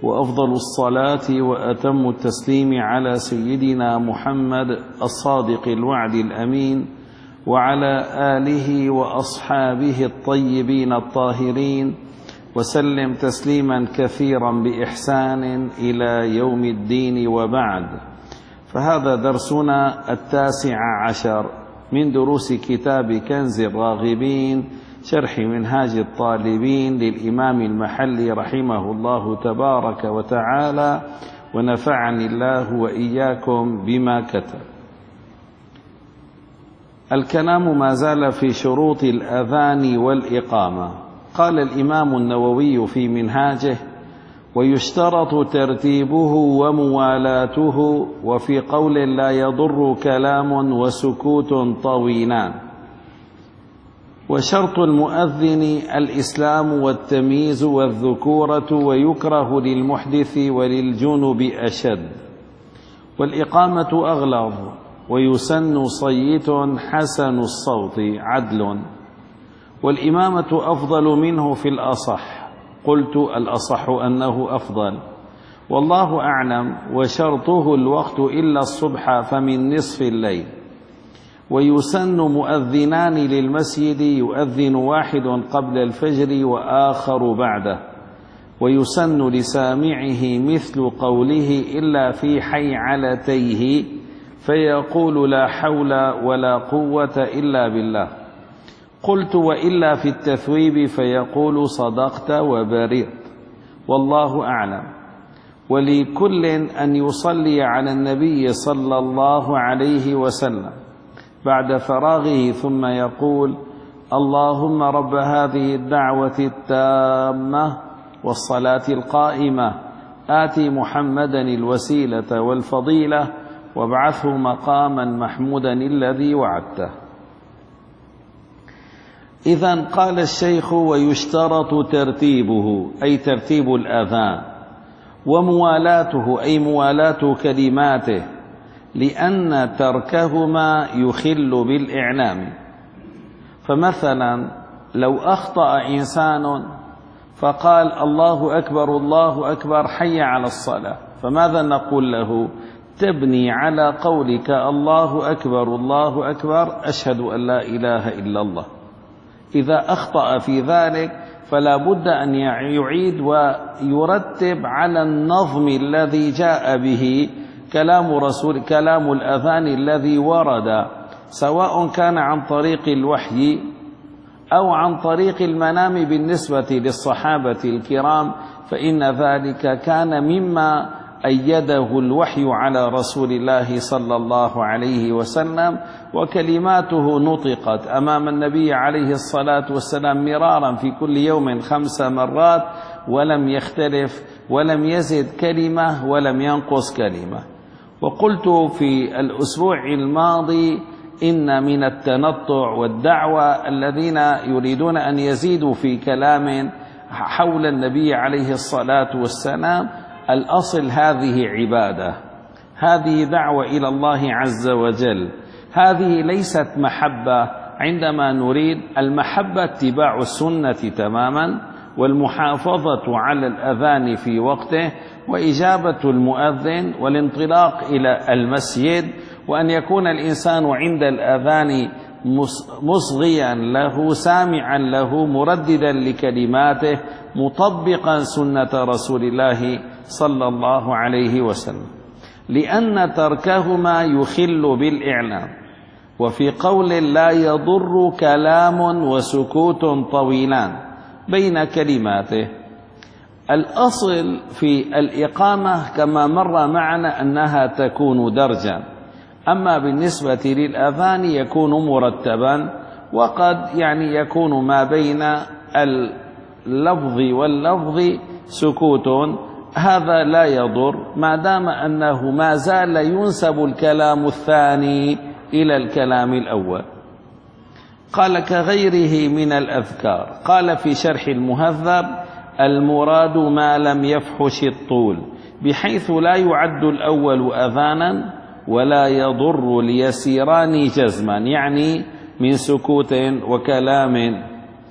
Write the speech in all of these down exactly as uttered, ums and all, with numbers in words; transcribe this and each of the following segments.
وأفضل الصلاة وأتم التسليم على سيدنا محمد الصادق الوعد الأمين وعلى آله وأصحابه الطيبين الطاهرين وسلم تسليما كثيرا بإحسان إلى يوم الدين. وبعد، فهذا درسنا التاسع عشر من دروس كتاب كنز الراغبين شرح منهاج الطالبين للإمام المحلي رحمه الله تبارك وتعالى، ونفعني الله وإياكم بما كتب. الكلام ما زال في شروط الأذان والإقامة. قال الإمام النووي في منهاجه: ويشترط ترتيبه وموالاته، وفي قول لا يضر كلام وسكوت طويلان. وشرط المؤذن الإسلام والتمييز والذكورة، ويكره للمحدث وللجنب أشد. والإقامة أغلظ، ويسن صيت حسن الصوت عدل. والإمامة أفضل منه في الأصح. قلت الأصح أنه أفضل، والله أعلم. وشرطه الوقت إلا الصبح فمن نصف الليل. ويسن مؤذنان للمسجد، يؤذن واحد قبل الفجر وآخر بعده. ويسن لسامعه مثل قوله إلا في حيعلتيه، فيقول لا حول ولا قوة إلا بالله. قلت وإلا في التثويب فيقول صدقت وبررت، والله أعلم. ولكل أن يصلي على النبي صلى الله عليه وسلم بعد فراغه ثم يقول: اللهم رب هذه الدعوة التامة والصلاة القائمة آتي محمدا الوسيلة والفضيلة وابعثه مقاما محمودا الذي وعدته. إذن قال الشيخ: ويشترط ترتيبه، أي ترتيب الأذان، وموالاته، أي موالاة كلماته، لأن تركهما يخل بالإعلام. فمثلا لو أخطأ إنسان فقال الله أكبر الله أكبر حي على الصلاة، فماذا نقول له؟ تبني على قولك الله أكبر الله أكبر أشهد أن لا إله إلا الله. إذا أخطأ في ذلك فلا بد أن يعيد ويرتب على النظم الذي جاء به كلام رسول كلام الأذان الذي ورد، سواء كان عن طريق الوحي أو عن طريق المنام بالنسبة للصحابة الكرام، فإن ذلك كان مما أيده الوحي على رسول الله صلى الله عليه وسلم، وكلماته نطقت أمام النبي عليه الصلاة والسلام مرارا في كل يوم خمس مرات، ولم يختلف ولم يزد كلمة ولم ينقص كلمة. وقلت في الأسبوع الماضي إن من التنطع والدعوة الذين يريدون أن يزيدوا في كلام حول النبي عليه الصلاة والسلام، الأصل هذه عبادة، هذه دعوة إلى الله عز وجل، هذه ليست محبة. عندما نريد المحبة اتباع السنة تماما، والمحافظة على الأذان في وقته، وإجابة المؤذن، والانطلاق إلى المسجد، وأن يكون الإنسان عند الأذان مصغيا له سامعا له مرددا لكلماته مطبقا سنة رسول الله صلى الله عليه وسلم، لأن تركهما يخل بالإعلام. وفي قول لا يضر كلام وسكوت طويلان بين كلماته. الأصل في الإقامة كما مر معنا أنها تكون درجا، أما بالنسبة للأذان يكون مرتبا، وقد يعني يكون ما بين اللفظ واللفظ سكوت، هذا لا يضر ما دام أنه ما زال ينسب الكلام الثاني إلى الكلام الأول. قال كغيره من الأذكار. قال في شرح المهذب: المراد ما لم يفحش الطول، بحيث لا يعد الأول أذانا ولا يضر اليسيران جزما، يعني من سكوت وكلام.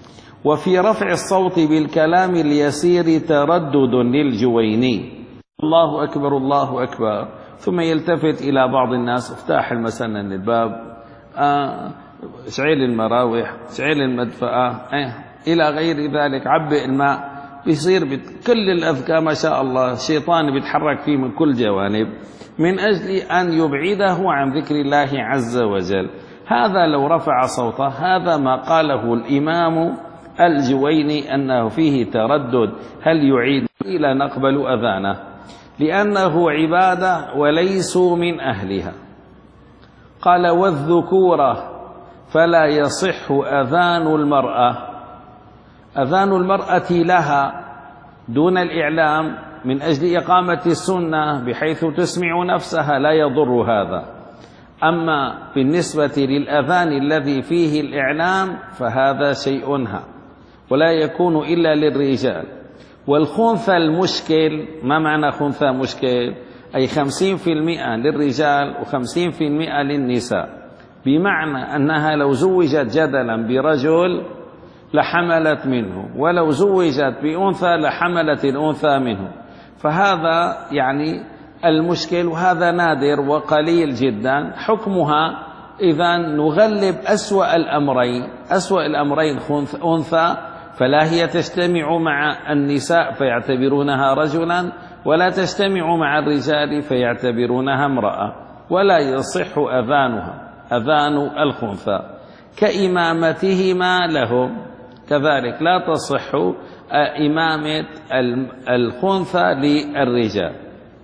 وفي رفع الصوت بالكلام اليسير تردد للجويني، الله أكبر الله أكبر، ثم يلتفت إلى بعض الناس، افتح مثلا الباب، آه شعيل المراوح، شعيل المدفأة، آه إلى غير ذلك، عبئ الماء، بيصير كل الأذكار ما شاء الله الشيطان بيتحرك فيه من كل جوانب من أجل أن يبعده عن ذكر الله عز وجل. هذا لو رفع صوته، هذا ما قاله الإمام الجويني أنه فيه تردد، هل يعيد إلى نقبل أذانه، لأنه عبادة وليسوا من أهلها. قال والذكورة فلا يصح أذان المرأة، أذان المرأة لها دون الإعلام من أجل إقامة السنة بحيث تسمع نفسها لا يضر هذا. أما بالنسبة للأذان الذي فيه الإعلام فهذا شيء ها، ولا يكون إلا للرجال. والخنثى المشكل، ما معنى خنثى مشكل؟ أي خمسين في المئة للرجال وخمسين في المئة للنساء، بمعنى أنها لو زوجت جدلا برجل لحملت منه، ولو زوجت بأنثى لحملت الأنثى منه، فهذا يعني المشكل، وهذا نادر وقليل جدا. حكمها إذا نغلب أسوأ الأمرين، أسوأ الأمرين أنثى، فلا هي تجتمع مع النساء فيعتبرونها رجلا، ولا تجتمع مع الرجال فيعتبرونها امرأة، ولا يصح أذانها أذان الخنثى، كإمامتهما لهم كذلك لا تصح إمامة الخنثى للرجال.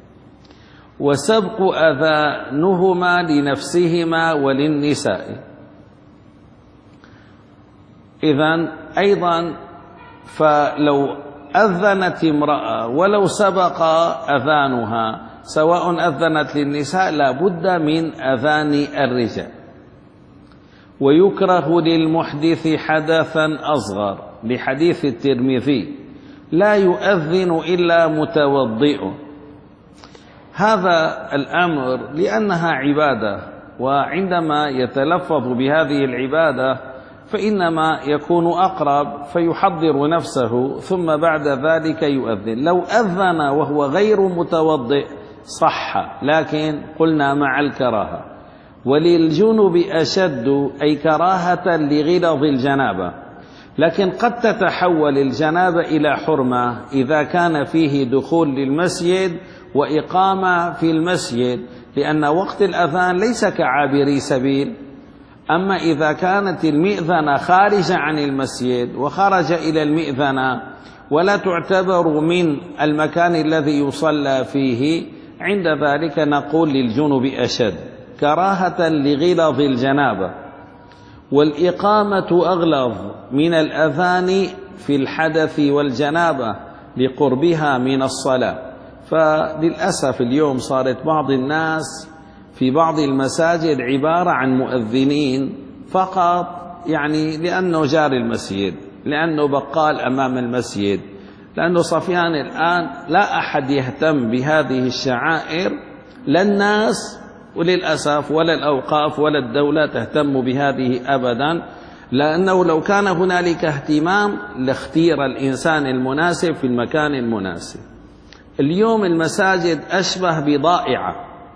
وسبق أذانهما لنفسهما وللنساء. إذن أيضا فلو أذنت امرأة ولو سبق أذانها، سواء أذنت للنساء لا بد من أذان الرجال. ويكره للمحدث حدثا أصغر، لحديث الترمذي لا يؤذن إلا متوضئ. هذا الأمر لأنها عبادة، وعندما يتلفظ بهذه العبادة فإنما يكون أقرب فيحضر نفسه ثم بعد ذلك يؤذن. لو أذن وهو غير متوضئ صح، لكن قلنا مع الكراهة. وللجنب أشد، أي كراهة لغلظ الجنابة، لكن قد تتحول الجنابة إلى حرمة إذا كان فيه دخول للمسجد وإقامة في المسجد، لأن وقت الأذان ليس كعابري سبيل. أما إذا كانت المئذنة خارجة عن المسجد وخرج إلى المئذنة ولا تعتبر من المكان الذي يصلى فيه، عند ذلك نقول للجنب أشد، كراهة لغلظ الجنابة. والإقامة أغلظ من الأذان في الحدث والجنابة لقربها من الصلاة. فللأسف اليوم صارت بعض الناس في بعض المساجد عبارة عن مؤذنين فقط، يعني لأنه جار المسجد، لأنه بقال أمام المسجد، لأنه صفيان الآن لا أحد يهتم بهذه الشعائر، لا الناس وللأسف ولا الأوقاف ولا الدولة تهتم بهذه أبدا، لأنه لو كان هنالك اهتمام لاختير الإنسان المناسب في المكان المناسب. اليوم المساجد أشبه بضائعة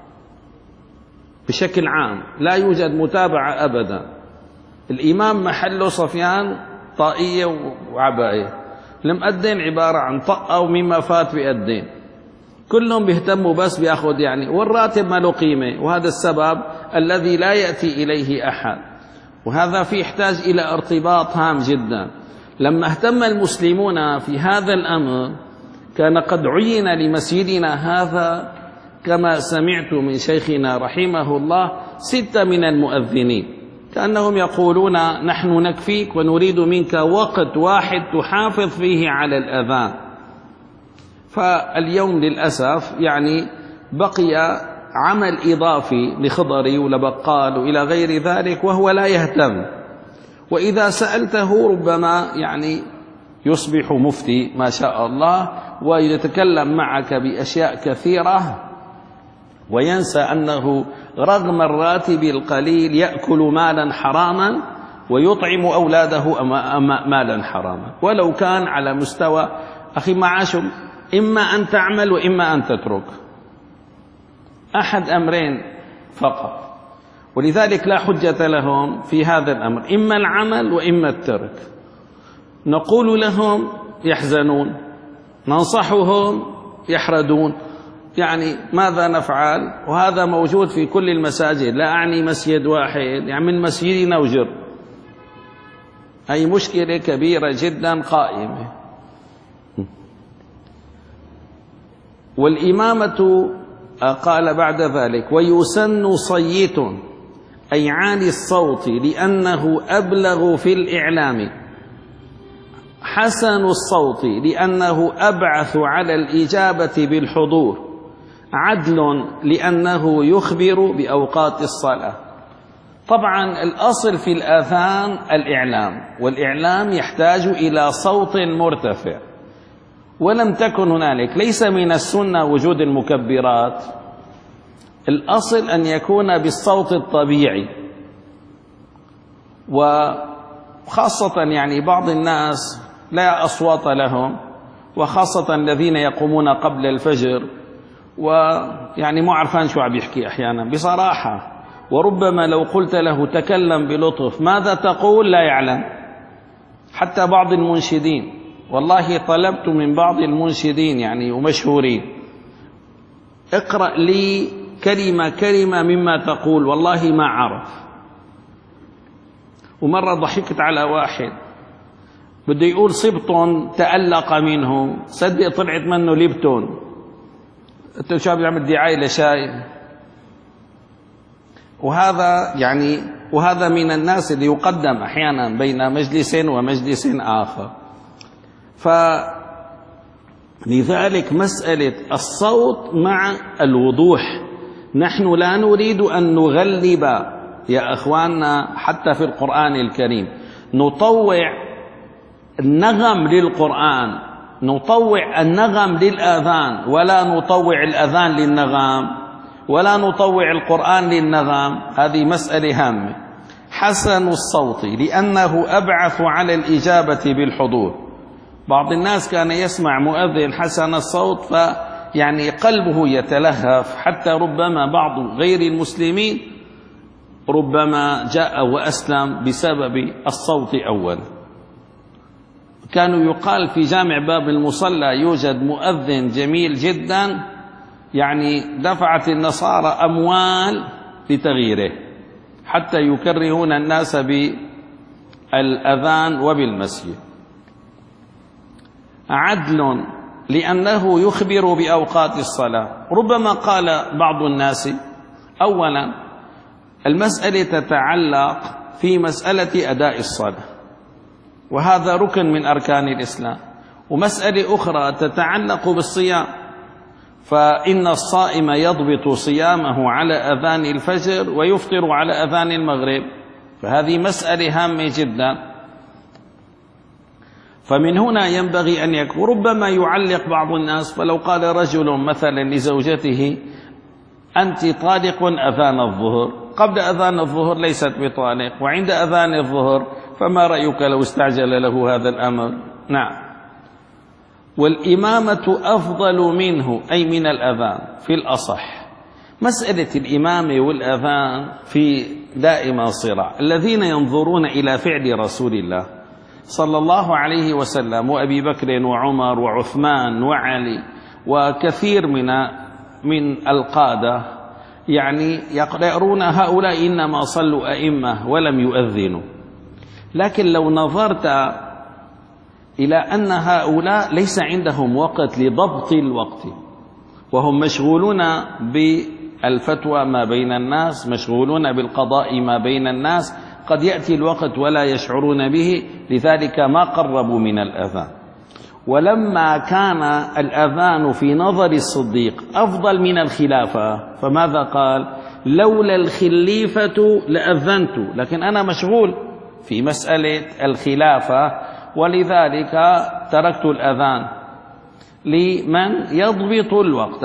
بشكل عام، لا يوجد متابعة أبدا. الإمام محله صفيان طائية وعباية، المؤذن عبارة عن طقة ومما فات بيأذن، كلهم بيهتموا بس بياخذ يعني، والراتب ما له قيمة، وهذا السبب الذي لا يأتي إليه أحد. وهذا فيه يحتاج إلى ارتباط هام جدا. لما اهتم المسلمون في هذا الأمر كان قد عين لمسجدنا هذا كما سمعت من شيخنا رحمه الله ستة من المؤذنين، كأنهم يقولون نحن نكفيك ونريد منك وقت واحد تحافظ فيه على الأذان. فاليوم للأسف يعني بقي عمل إضافي لخضري ولبقال وإلى غير ذلك وهو لا يهتم، وإذا سألته ربما يعني يصبح مفتي ما شاء الله ويتكلم معك بأشياء كثيرة، وينسى أنه رغم الراتب القليل يأكل مالا حراما ويطعم أولاده مالا حراما، ولو كان على مستوى أخي معاشهم إما أن تعمل وإما أن تترك، أحد أمرين فقط. ولذلك لا حجة لهم في هذا الأمر، إما العمل وإما الترك. نقول لهم يحزنون، ننصحهم يحردون، يعني ماذا نفعل؟ وهذا موجود في كل المساجد، لا أعني مسجد واحد، يعني من مسجدنا وجر، أي مشكلة كبيرة جدا قائمة. والإمامة قال بعد ذلك: ويسن صيت، أي عالي الصوت، لأنه أبلغ في الإعلام، حسن الصوت لأنه أبعث على الإجابة بالحضور، عدل لأنه يخبر بأوقات الصلاة. طبعا الأصل في الآذان الإعلام، والإعلام يحتاج إلى صوت مرتفع، ولم تكن هنالك، ليس من السنة وجود المكبرات، الأصل أن يكون بالصوت الطبيعي. وخاصة يعني بعض الناس لا أصوات لهم، وخاصة الذين يقومون قبل الفجر ويعني مو عرفان شو عم يحكي أحيانا بصراحة، وربما لو قلت له تكلم بلطف ماذا تقول لا يعلم. حتى بعض المنشدين، والله طلبت من بعض المنشدين يعني ومشهورين: اقرأ لي كلمة كلمة مما تقول، والله ما عرف. ومرة ضحكت على واحد بده يقول صبتون تألق منه، صدق طلعت منه لبتون. انت شو بيعمل دعاية لشاي؟ وهذا يعني وهذا من الناس اللي يقدم أحيانا بين مجلس ومجلس آخر. فلذلك مسألة الصوت مع الوضوح، نحن لا نريد أن نغلب يا أخواننا حتى في القرآن الكريم، نطوع النغم للقرآن، نطوع النغم للآذان، ولا نطوع الأذان للنغم، ولا نطوع القرآن للنغم. هذه مسألة هامة. حسن الصوت لأنه أبعث على الإجابة بالحضور. بعض الناس كان يسمع مؤذن حسن الصوت فيعني قلبه يتلهف، حتى ربما بعض غير المسلمين ربما جاء وأسلم بسبب الصوت أولا. كانوا يقال في جامع باب المصلى يوجد مؤذن جميل جدا، يعني دفعت النصارى أموال لتغييره حتى يكرهون الناس بالأذان وبالمسجد. عدل لأنه يخبر بأوقات الصلاة. ربما قال بعض الناس أولا المسألة تتعلق في مسألة أداء الصلاة، وهذا ركن من أركان الإسلام، ومسألة أخرى تتعلق بالصيام، فإن الصائم يضبط صيامه على أذان الفجر ويفطر على أذان المغرب، فهذه مسألة هامة جدا. فمن هنا ينبغي أن يكون. ربما يعلق بعض الناس، فلو قال رجل مثلا لزوجته أنت طالق أذان الظهر، قبل أذان الظهر ليست بطالق، وعند أذان الظهر فما رأيك لو استعجل له هذا الأمر؟ نعم. والإمامة أفضل منه، أي من الأذان في الأصح. مسألة الإمامة والأذان في دائما صراع. الذين ينظرون إلى فعل رسول الله صلى الله عليه وسلم وأبي بكر وعمر وعثمان وعلي وكثير من من القادة، يعني يقرؤون هؤلاء إنما صلوا أئمة ولم يؤذنوا. لكن لو نظرت إلى أن هؤلاء ليس عندهم وقت لضبط الوقت، وهم مشغولون بالفتوى ما بين الناس، مشغولون بالقضاء ما بين الناس، قد يأتي الوقت ولا يشعرون به، لذلك ما قربوا من الأذان. ولما كان الأذان في نظر الصديق أفضل من الخلافة، فماذا قال؟ لولا الخليفة لأذنت، لكن أنا مشغول في مسألة الخلافة، ولذلك تركت الأذان لمن يضبط الوقت.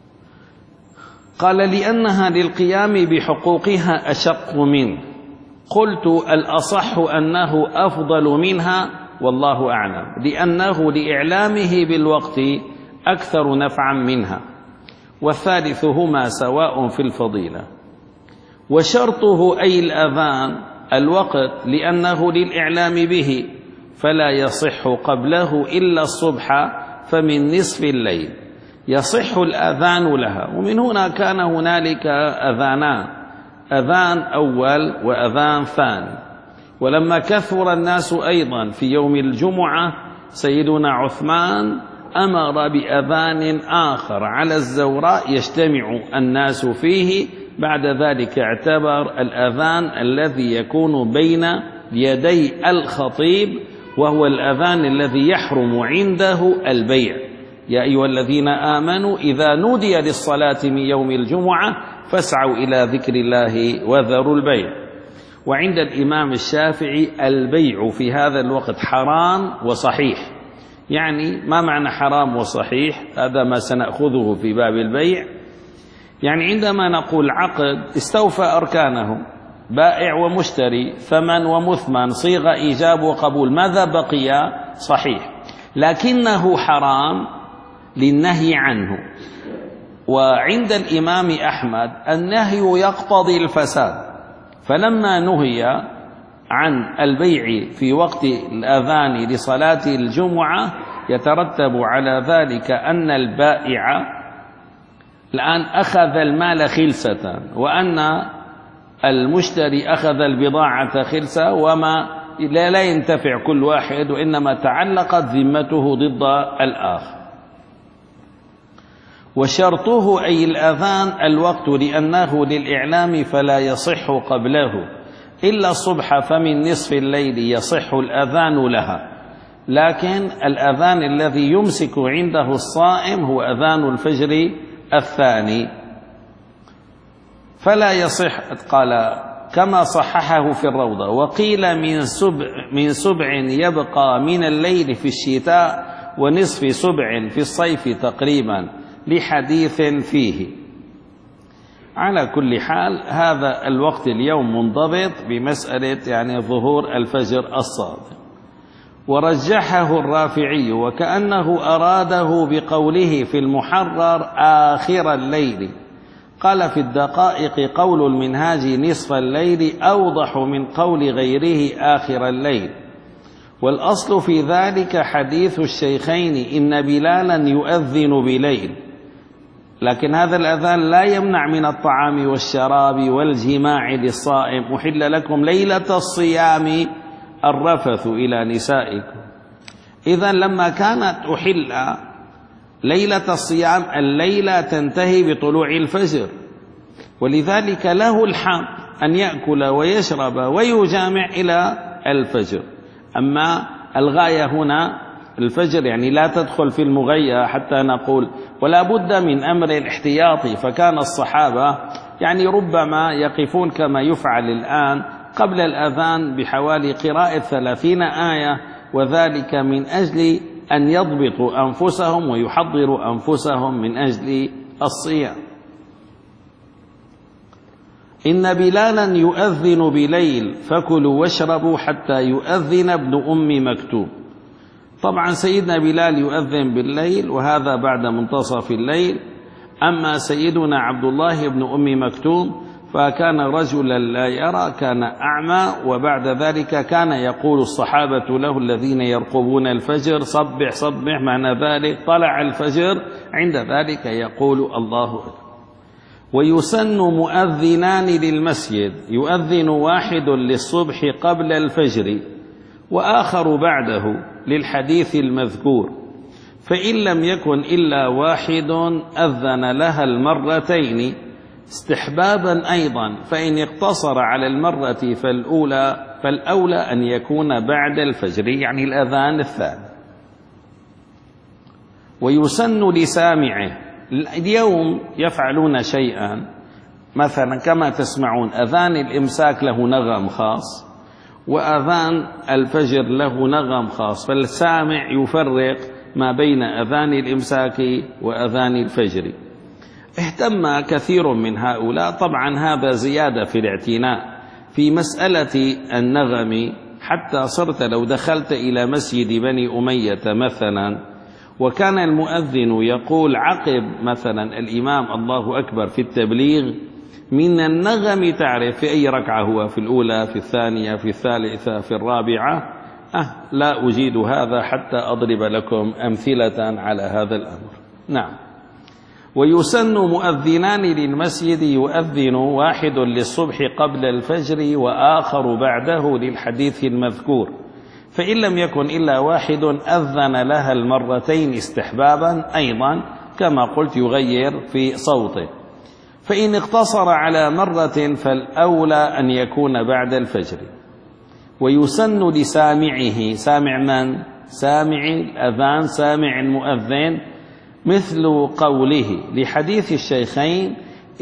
قال لأنها للقيام بحقوقها أشق منه. قلت الأصح أنه أفضل منها والله أعلم، لأنه لإعلامه بالوقت أكثر نفعا منها، والثالث هما سواء في الفضيلة. وشرطه أي الأذان الوقت، لأنه للإعلام به، فلا يصح قبله إلا الصبح، فمن نصف الليل يصح الأذان لها. ومن هنا كان هنالك أذانان، أذان أول وأذان ثاني. ولما كثر الناس أيضا في يوم الجمعة سيدنا عثمان أمر بأذان آخر على الزوراء يجتمع الناس فيه. بعد ذلك اعتبر الأذان الذي يكون بين يدي الخطيب، وهو الأذان الذي يحرم عنده البيع. يا أيها الذين آمنوا إذا نودي للصلاة من يوم الجمعة فاسعوا إلى ذكر الله وذروا البيع. وعند الإمام الشافعي البيع في هذا الوقت حرام وصحيح. يعني ما معنى حرام وصحيح؟ هذا ما سنأخذه في باب البيع. يعني عندما نقول عقد استوفى أركانه، بائع ومشتري، ثمن ومثمن، صيغة إيجاب وقبول، ماذا بقي؟ صحيح، لكنه حرام للنهي عنه. وعند الإمام أحمد النهي يقتضي الفساد، فلما نهي عن البيع في وقت الأذان لصلاة الجمعة يترتب على ذلك أن البائع الآن أخذ المال خلسة، وأن المشتري أخذ البضاعة خلسة، وما لا ينتفع كل واحد، وإنما تعلقت ذمته ضد الآخر. وشرطه أي الأذان الوقت، لأنه للإعلام فلا يصح قبله إلا الصبح، فمن نصف الليل يصح الأذان لها. لكن الأذان الذي يمسك عنده الصائم هو أذان الفجر الثاني، فلا يصح. قال كما صححه في الروضة: وقيل من سبع, من سبع يبقى من الليل في الشتاء، ونصف سبع في الصيف تقريبا، لحديث فيه. على كل حال هذا الوقت اليوم منضبط بمسألة يعني ظهور الفجر الصادق. ورجحه الرافعي، وكأنه أراده بقوله في المحرر آخر الليل. قال في الدقائق قول المنهاج نصف الليل أوضح من قول غيره آخر الليل. والأصل في ذلك حديث الشيخين إن بلالا يؤذن بليل، لكن هذا الأذان لا يمنع من الطعام والشراب والجماع للصائم. أحل لكم ليلة الصيام الرفث إلى نسائكم. إذن لما كانت أحل ليلة الصيام، الليلة تنتهي بطلوع الفجر، ولذلك له الحق أن يأكل ويشرب ويجامع إلى الفجر. أما الغاية هنا الفجر، يعني لا تدخل في المغية حتى نقول. ولا بد من أمر الاحتياطي، فكان الصحابة يعني ربما يقفون كما يفعل الآن قبل الأذان بحوالي قراءة ثلاثين آية، وذلك من أجل أن يضبطوا أنفسهم ويحضروا أنفسهم من أجل الصيام. إن بلالا يؤذن بليل فكلوا واشربوا حتى يؤذن ابن أم مكتوم. طبعا سيدنا بلال يؤذن بالليل، وهذا بعد منتصف الليل. أما سيدنا عبد الله بن أم مكتوم فكان رجلا لا يرى، كان أعمى، وبعد ذلك كان يقول الصحابة له الذين يرقبون الفجر: صبح صبح، معنى ذلك طلع الفجر. عند ذلك يقول الله أكبر. ويسن مؤذنان للمسجد، يؤذن واحد للصبح قبل الفجر وآخر بعده، للحديث المذكور. فإن لم يكن إلا واحد أذن لها المرتين استحبابا أيضا، فإن اقتصر على المرة فالأولى فالأولى أن يكون بعد الفجر، يعني الأذان الثاني. ويسن لسامعه. اليوم يفعلون شيئا، مثلا كما تسمعون أذان الإمساك له نغم خاص، وأذان الفجر له نغم خاص، فالسامع يفرق ما بين أذان الإمساك وأذان الفجر. اهتم كثير من هؤلاء، طبعا هذا زيادة في الاعتناء، في مسألة النغم، حتى صرت لو دخلت إلى مسجد بني أمية مثلا وكان المؤذن يقول عقب مثلا الإمام الله أكبر في التبليغ، من النغم تعرف في أي ركعة هو، في الأولى، في الثانية، في الثالثة، في الرابعة. أه لا أجيد هذا حتى أضرب لكم أمثلة على هذا الأمر. نعم. ويسن مؤذنان للمسجد، يؤذن واحد للصبح قبل الفجر وآخر بعده للحديث المذكور، فإن لم يكن إلا واحد أذن لها المرتين استحبابا أيضا كما قلت يغير في صوته. فإن اقتصر على مرة فالأولى أن يكون بعد الفجر. ويسن لسامعه، سامع من؟ سامع الأذان، سامع المؤذن، مثل قوله لحديث الشيخين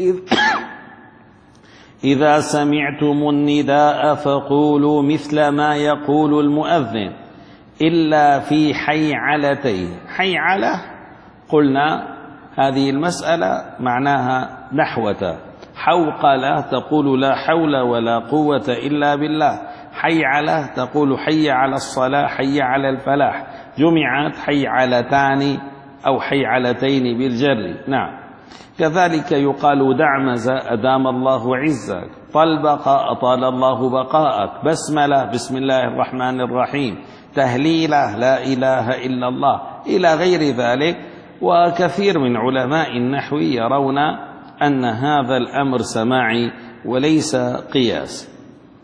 إذا سمعتم النداء فقولوا مثل ما يقول المؤذن إلا في حيعلتيه. حيعلة قلنا هذه المسألة معناها نحوة، حوقلة تقول لا حول ولا قوة إلا بالله، حيعلة تقول حي على الصلاة، حي على الفلاح، جمعت حيعلتان أو حيعلتين بالجر. نعم. كذلك يقال دعمز أدام الله عزك، طلبق أطال الله بقاءك، بسملة بسم الله الرحمن الرحيم، تهليلة لا إله إلا الله، إلى غير ذلك. وكثير من علماء النحو يرون أن هذا الأمر سماعي وليس قياس.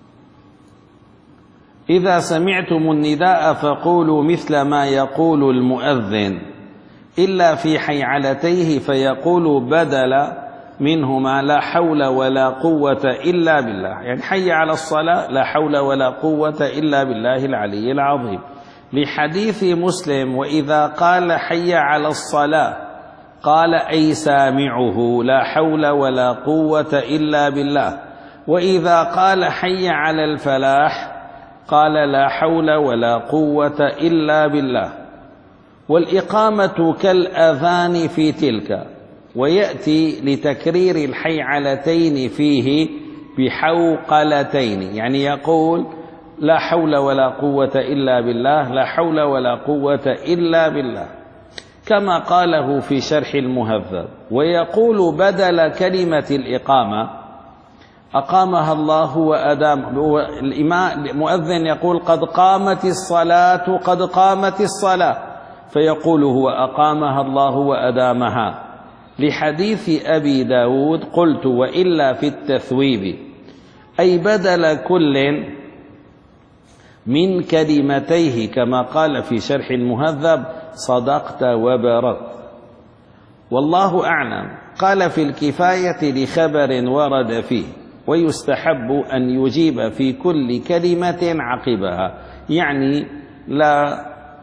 إذا سمعتم النداء فقولوا مثل ما يقول المؤذن إلا في حيعلتيه، فيقول بدل منهما لا حول ولا قوة إلا بالله، يعني حي على الصلاة لا حول ولا قوة إلا بالله العلي العظيم. لحديث مسلم وإذا قال حي على الصلاة قال أي سامعه لا حول ولا قوة إلا بالله، وإذا قال حي على الفلاح قال لا حول ولا قوة إلا بالله. والإقامة كالأذان في تلك، ويأتي لتكرير الحيعلتين فيه بحوقلتين، يعني يقول لا حول ولا قوة إلا بالله، لا حول ولا قوة إلا بالله، كما قاله في شرح المهذب. ويقول بدل كلمة الإقامة أقامها الله وأدام، الإمام المؤذن يقول قد قامت الصلاة، قد قامت الصلاة، فيقول هو أقامها الله وأدامها. لحديث أبي داود قلت وإلا في التثويب، أي بدل كل من كلمتيه كما قال في شرح المهذب صدقت وبررت. والله أعلم. قال في الكفاية لخبر ورد فيه، ويستحب أن يجيب في كل كلمة عقبها، يعني لا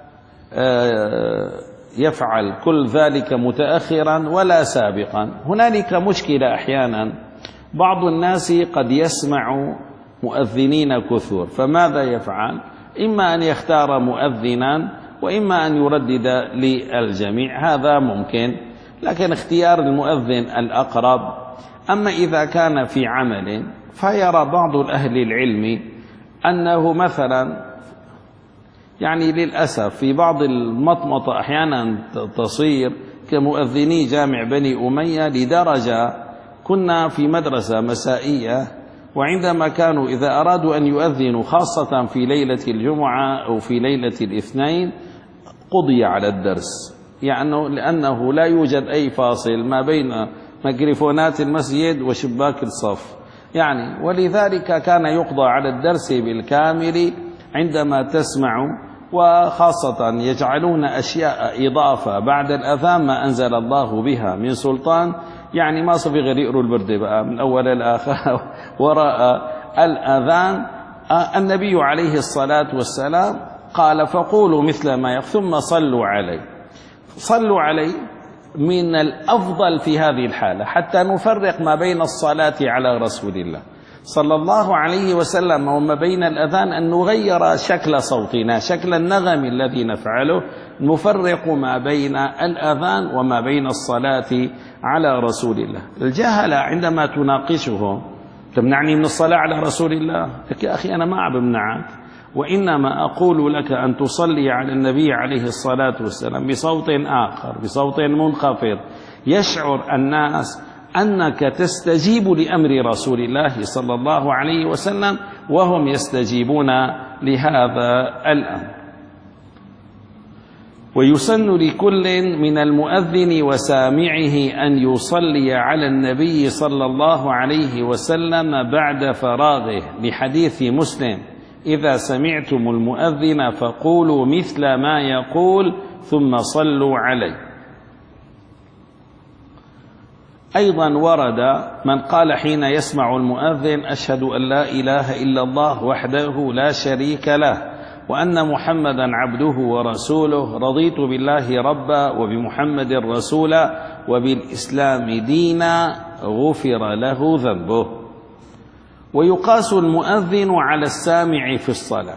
يفعل كل ذلك متأخرا ولا سابقا. هنالك مشكلة أحيانا، بعض الناس قد يسمع مؤذنين كثر، فماذا يفعل؟ إما أن يختار مؤذنا وإما أن يردد للجميع، هذا ممكن، لكن اختيار المؤذن الأقرب. أما إذا كان في عمل فيرى بعض الأهل العلم أنه مثلا، يعني للأسف في بعض المطمطة أحيانا تصير كمؤذني جامع بني أمية، لدرجة كنا في مدرسة مسائية، وعندما كانوا إذا أرادوا أن يؤذنوا خاصة في ليلة الجمعة أو في ليلة الاثنين قضي على الدرس، يعني لأنه لا يوجد أي فاصل ما بين ميكروفونات المسجد وشباك الصف، يعني ولذلك كان يقضى على الدرس بالكامل عندما تسمع. وخاصة يجعلون أشياء إضافة بعد الأذان ما أنزل الله بها من سلطان، يعني ما صفي غير يقروا البرد بقى من أول الآخر وراء الأذان. النبي عليه الصلاة والسلام قال فقولوا مثل ما يقول ثم صلوا علي. صلوا علي من الأفضل في هذه الحالة حتى نفرق ما بين الصلاة على رسول الله صلى الله عليه وسلم وما بين الأذان، أن نغير شكل صوتنا، شكل النغم الذي نفعله، نفرق ما بين الأذان وما بين الصلاة على رسول الله. الجهلة عندما تناقشهم تمنعني من الصلاة على رسول الله؟ لك يا أخي أنا ما بمنعك، وإنما أقول لك أن تصلي على النبي عليه الصلاة والسلام بصوت آخر، بصوت منخفض، يشعر الناس أنك تستجيب لأمر رسول الله صلى الله عليه وسلم وهم يستجيبون لهذا الأمر. ويسن لكل من المؤذن وسامعه أن يصلي على النبي صلى الله عليه وسلم بعد فراغه، لحديث مسلم: إذا سمعتم المؤذن فقولوا مثل ما يقول ثم صلوا عليه. أيضا ورد من قال حين يسمع المؤذن: أشهد أن لا إله إلا الله وحده لا شريك له وأن محمدا عبده ورسوله، رضيت بالله ربا وبمحمد رسولا وبالإسلام دينا، غفر له ذنبه. ويقاس المؤذن على السامع في الصلاة،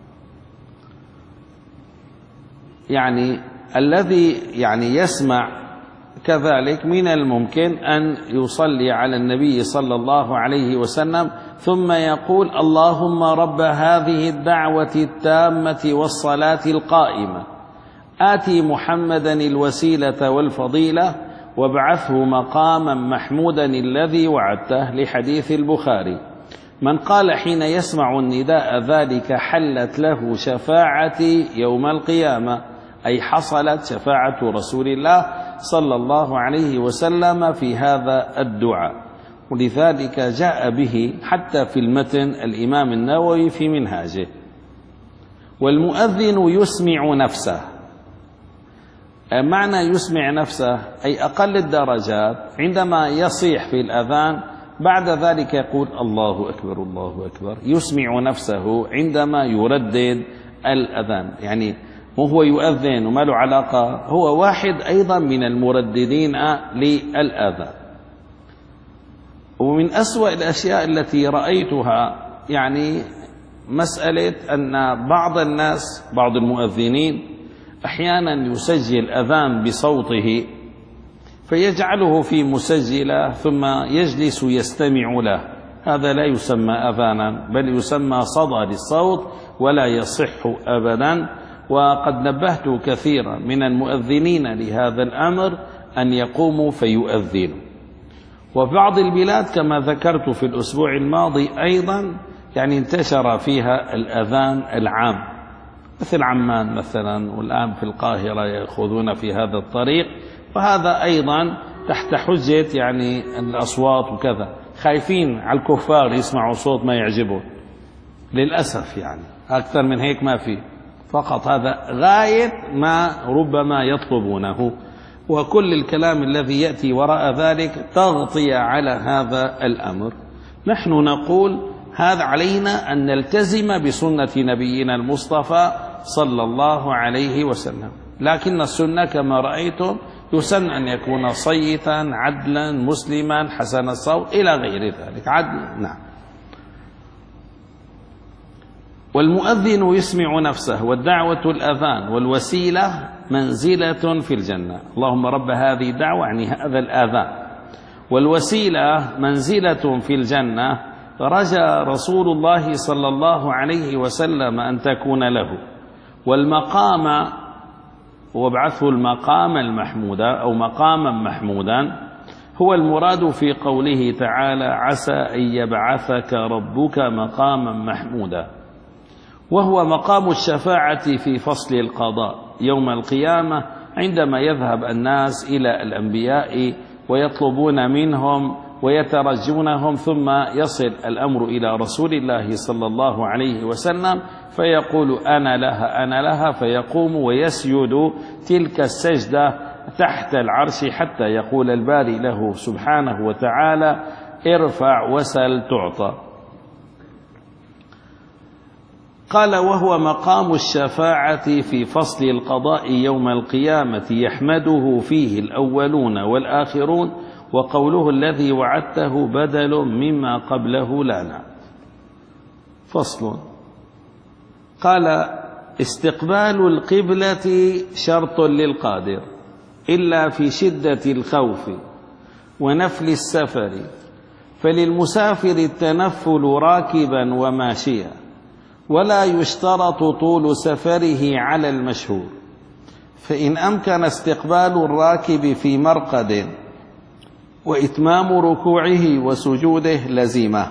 يعني الذي يعني يسمع كذلك من الممكن أن يصلي على النبي صلى الله عليه وسلم ثم يقول: اللهم رب هذه الدعوة التامة والصلاة القائمة آتي محمدا الوسيلة والفضيلة وابعثه مقاما محمودا الذي وعدته، لحديث البخاري. من قال حين يسمع النداء ذلك حلت له شفاعتي يوم القيامة، أي حصلت شفاعة رسول الله صلى الله عليه وسلم في هذا الدعاء، ولذلك جاء به حتى في المتن الإمام النووي في منهاجه. والمؤذن يسمع نفسه. معنى يسمع نفسه أي أقل الدرجات، عندما يصيح في الأذان بعد ذلك يقول: الله أكبر الله أكبر، يسمع نفسه عندما يردد الأذان. يعني وهو يؤذن وما له علاقة، هو واحد أيضا من المرددين للأذان. ومن أسوأ الأشياء التي رأيتها يعني مسألة أن بعض الناس، بعض المؤذنين أحيانا يسجل أذان بصوته فيجعله في مسجلة ثم يجلس يستمع له. هذا لا يسمى أذانا، بل يسمى صدى للصوت ولا يصح أبدا. وقد نبهت كثيرا من المؤذنين لهذا الأمر أن يقوموا فيؤذنوا. وبعض البلاد كما ذكرت في الأسبوع الماضي أيضا يعني انتشر فيها الأذان العام، مثل عمان مثلا، والآن في القاهرة يأخذون في هذا الطريق، وهذا أيضا تحت حجة يعني الأصوات وكذا، خايفين على الكفار يسمعوا صوت ما يعجبه للأسف، يعني أكثر من هيك ما في، فقط هذا غاية ما ربما يطلبونه. وكل الكلام الذي يأتي وراء ذلك تغطية على هذا الأمر. نحن نقول هذا علينا أن نلتزم بسنة نبينا المصطفى صلى الله عليه وسلم، لكن السنة كما رأيتم يسن أن يكون صيتا عدلا مسلما حسن الصوت إلى غير ذلك. عدل نعم. والمؤذن يسمع نفسه، والدعوة الأذان، والوسيلة منزلة في الجنة. اللهم رب هذه الدعوة يعني هذا الآذان، والوسيلة منزلة في الجنة، رجى رسول الله صلى الله عليه وسلم أن تكون له. والمقام وابعثه المقام المحمود أو مقاما محمودا هو المراد في قوله تعالى: عسى أن يبعثك ربك مقاما محمودا، وهو مقام الشفاعة في فصل القضاء يوم القيامة، عندما يذهب الناس إلى الأنبياء ويطلبون منهم ويترجونهم، ثم يصل الأمر إلى رسول الله صلى الله عليه وسلم فيقول: أنا لها أنا لها، فيقوم ويسجد تلك السجدة تحت العرش حتى يقول الباري له سبحانه وتعالى: ارفع وسل تعطى. قال: وهو مقام الشفاعة في فصل القضاء يوم القيامة، يحمده فيه الأولون والآخرون، وقوله الذي وعدته بدل مما قبله لا نعم. فصل. قال: استقبال القبلة شرط للقادر إلا في شدة الخوف ونفل السفر، فللمسافر التنفل راكبا وماشيا، ولا يشترط طول سفره على المشهور، فإن أمكن استقبال الراكب في مرقد وإتمام ركوعه وسجوده لزمه،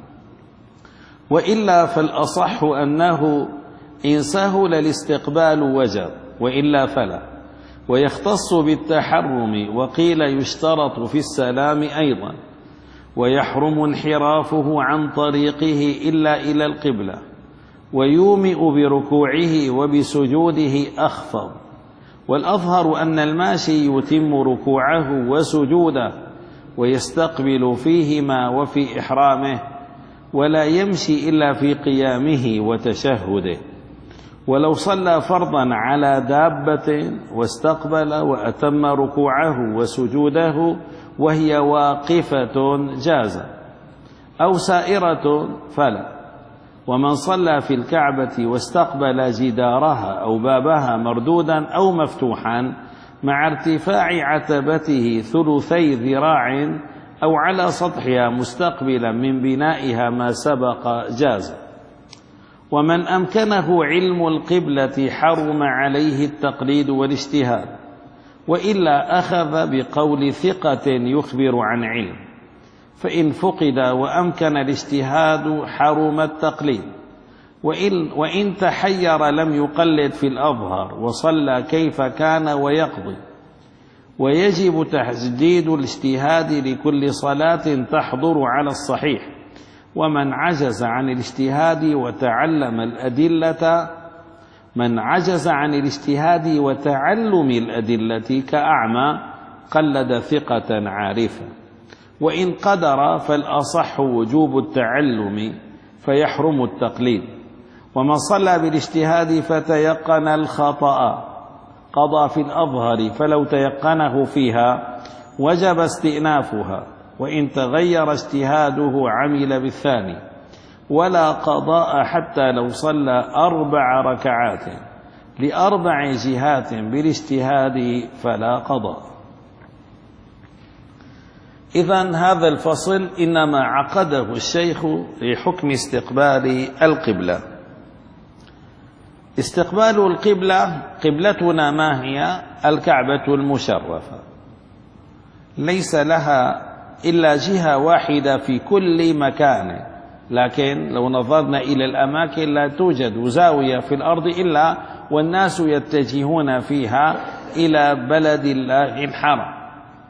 وإلا فالأصح أنه إن سهل الاستقبال وجب، وإلا فلا. ويختص بالتحرم، وقيل يشترط في السلام أيضا، ويحرم انحرافه عن طريقه إلا إلى القبلة، ويومئ بركوعه وبسجوده أخفض. والأظهر أن الماشي يتم ركوعه وسجوده ويستقبل فيهما وفي إحرامه، ولا يمشي إلا في قيامه وتشهده. ولو صلى فرضا على دابة واستقبل وأتم ركوعه وسجوده وهي واقفة جاز، أو سائرة فلا. ومن صلى في الكعبة واستقبل جدارها أو بابها مردودا أو مفتوحا مع ارتفاع عتبته ثلثي ذراع أو على سطحها مستقبلا من بنائها ما سبق جاز. ومن أمكنه علم القبلة حرم عليه التقليد والاجتهاد، وإلا أخذ بقول ثقة يخبر عن علم، فإن فقد وأمكن الاجتهاد حرم التقليد، وإن, وإن تحير لم يقلد في الأظهر وصلى كيف كان ويقضي. ويجب تجديد الاجتهاد لكل صلاة تحضر على الصحيح. ومن عجز عن الاجتهاد وتعلم الأدلة من عجز عن الاجتهاد وتعلم الأدلة كأعمى قلد ثقة عارفا. وإن قدر فالأصح وجوب التعلم فيحرم التقليد. ومن صلى بالاجتهاد فتيقن الخطأ قضى في الأظهر، فلو تيقنه فيها وجب استئنافها، وإن تغير اجتهاده عمل بالثاني، ولا قضاء حتى لو صلى أربع ركعات لأربع جهات بالاجتهاد فلا قضاء. إذن هذا الفصل إنما عقده الشيخ لحكم استقبال القبلة. استقبال القبلة، قبلتنا ما هي؟ الكعبة المشرفة، ليس لها إلا جهة واحدة في كل مكان، لكن لو نظرنا إلى الأماكن لا توجد زاوية في الأرض إلا والناس يتجهون فيها إلى بلد الله الحرام.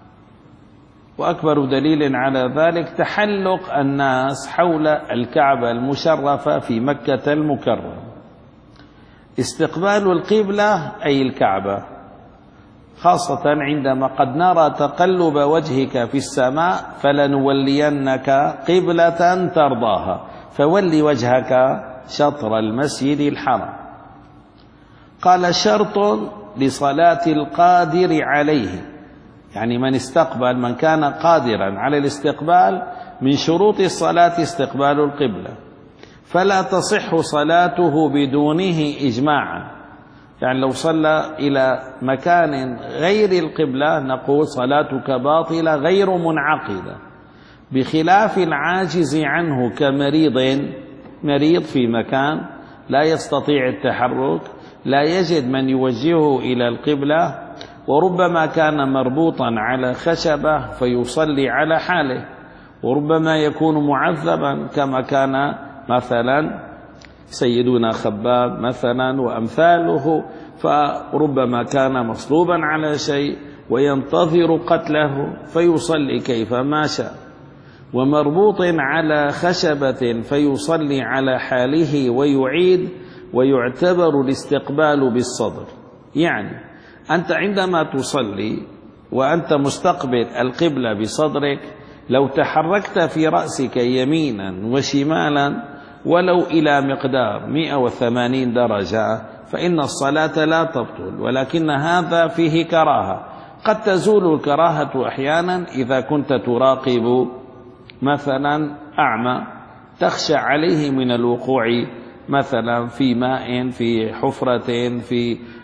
وأكبر دليل على ذلك تحلق الناس حول الكعبة المشرفة في مكة المكرمة. استقبال القبلة أي الكعبة، خاصة عندما قد نرى تقلب وجهك في السماء فلنولينك قبلة ترضاها فول وجهك شطر المسجد الحرام. قال شرط لصلاة القادر عليه، يعني من استقبل، من كان قادرا على الاستقبال، من شروط الصلاة استقبال القبلة، فلا تصح صلاته بدونه إجماعا. يعني لو صلى إلى مكان غير القبلة نقول صلاتك باطلة غير منعقدة، بخلاف العاجز عنه كمريض، مريض في مكان لا يستطيع التحرك، لا يجد من يوجهه إلى القبلة، وربما كان مربوطا على خشبة فيصلي على حاله، وربما يكون معذبا كما كان مثلا سيدنا خباب مثلا وأمثاله، فربما كان مصلوبا على شيء وينتظر قتله فيصلي كيفما شاء، ومربوط على خشبة فيصلي على حاله ويعيد، ويعتبر الاستقبال بالصدر. يعني أنت عندما تصلي وأنت مستقبل القبلة بصدرك، لو تحركت في رأسك يمينا وشمالا ولو إلى مقدار مئة وثمانين درجة فإن الصلاة لا تبطل، ولكن هذا فيه كراهة. قد تزول الكراهة أحيانا إذا كنت تراقب مثلا أعمى تخشى عليه من الوقوع مثلا في ماء، في حفرة، في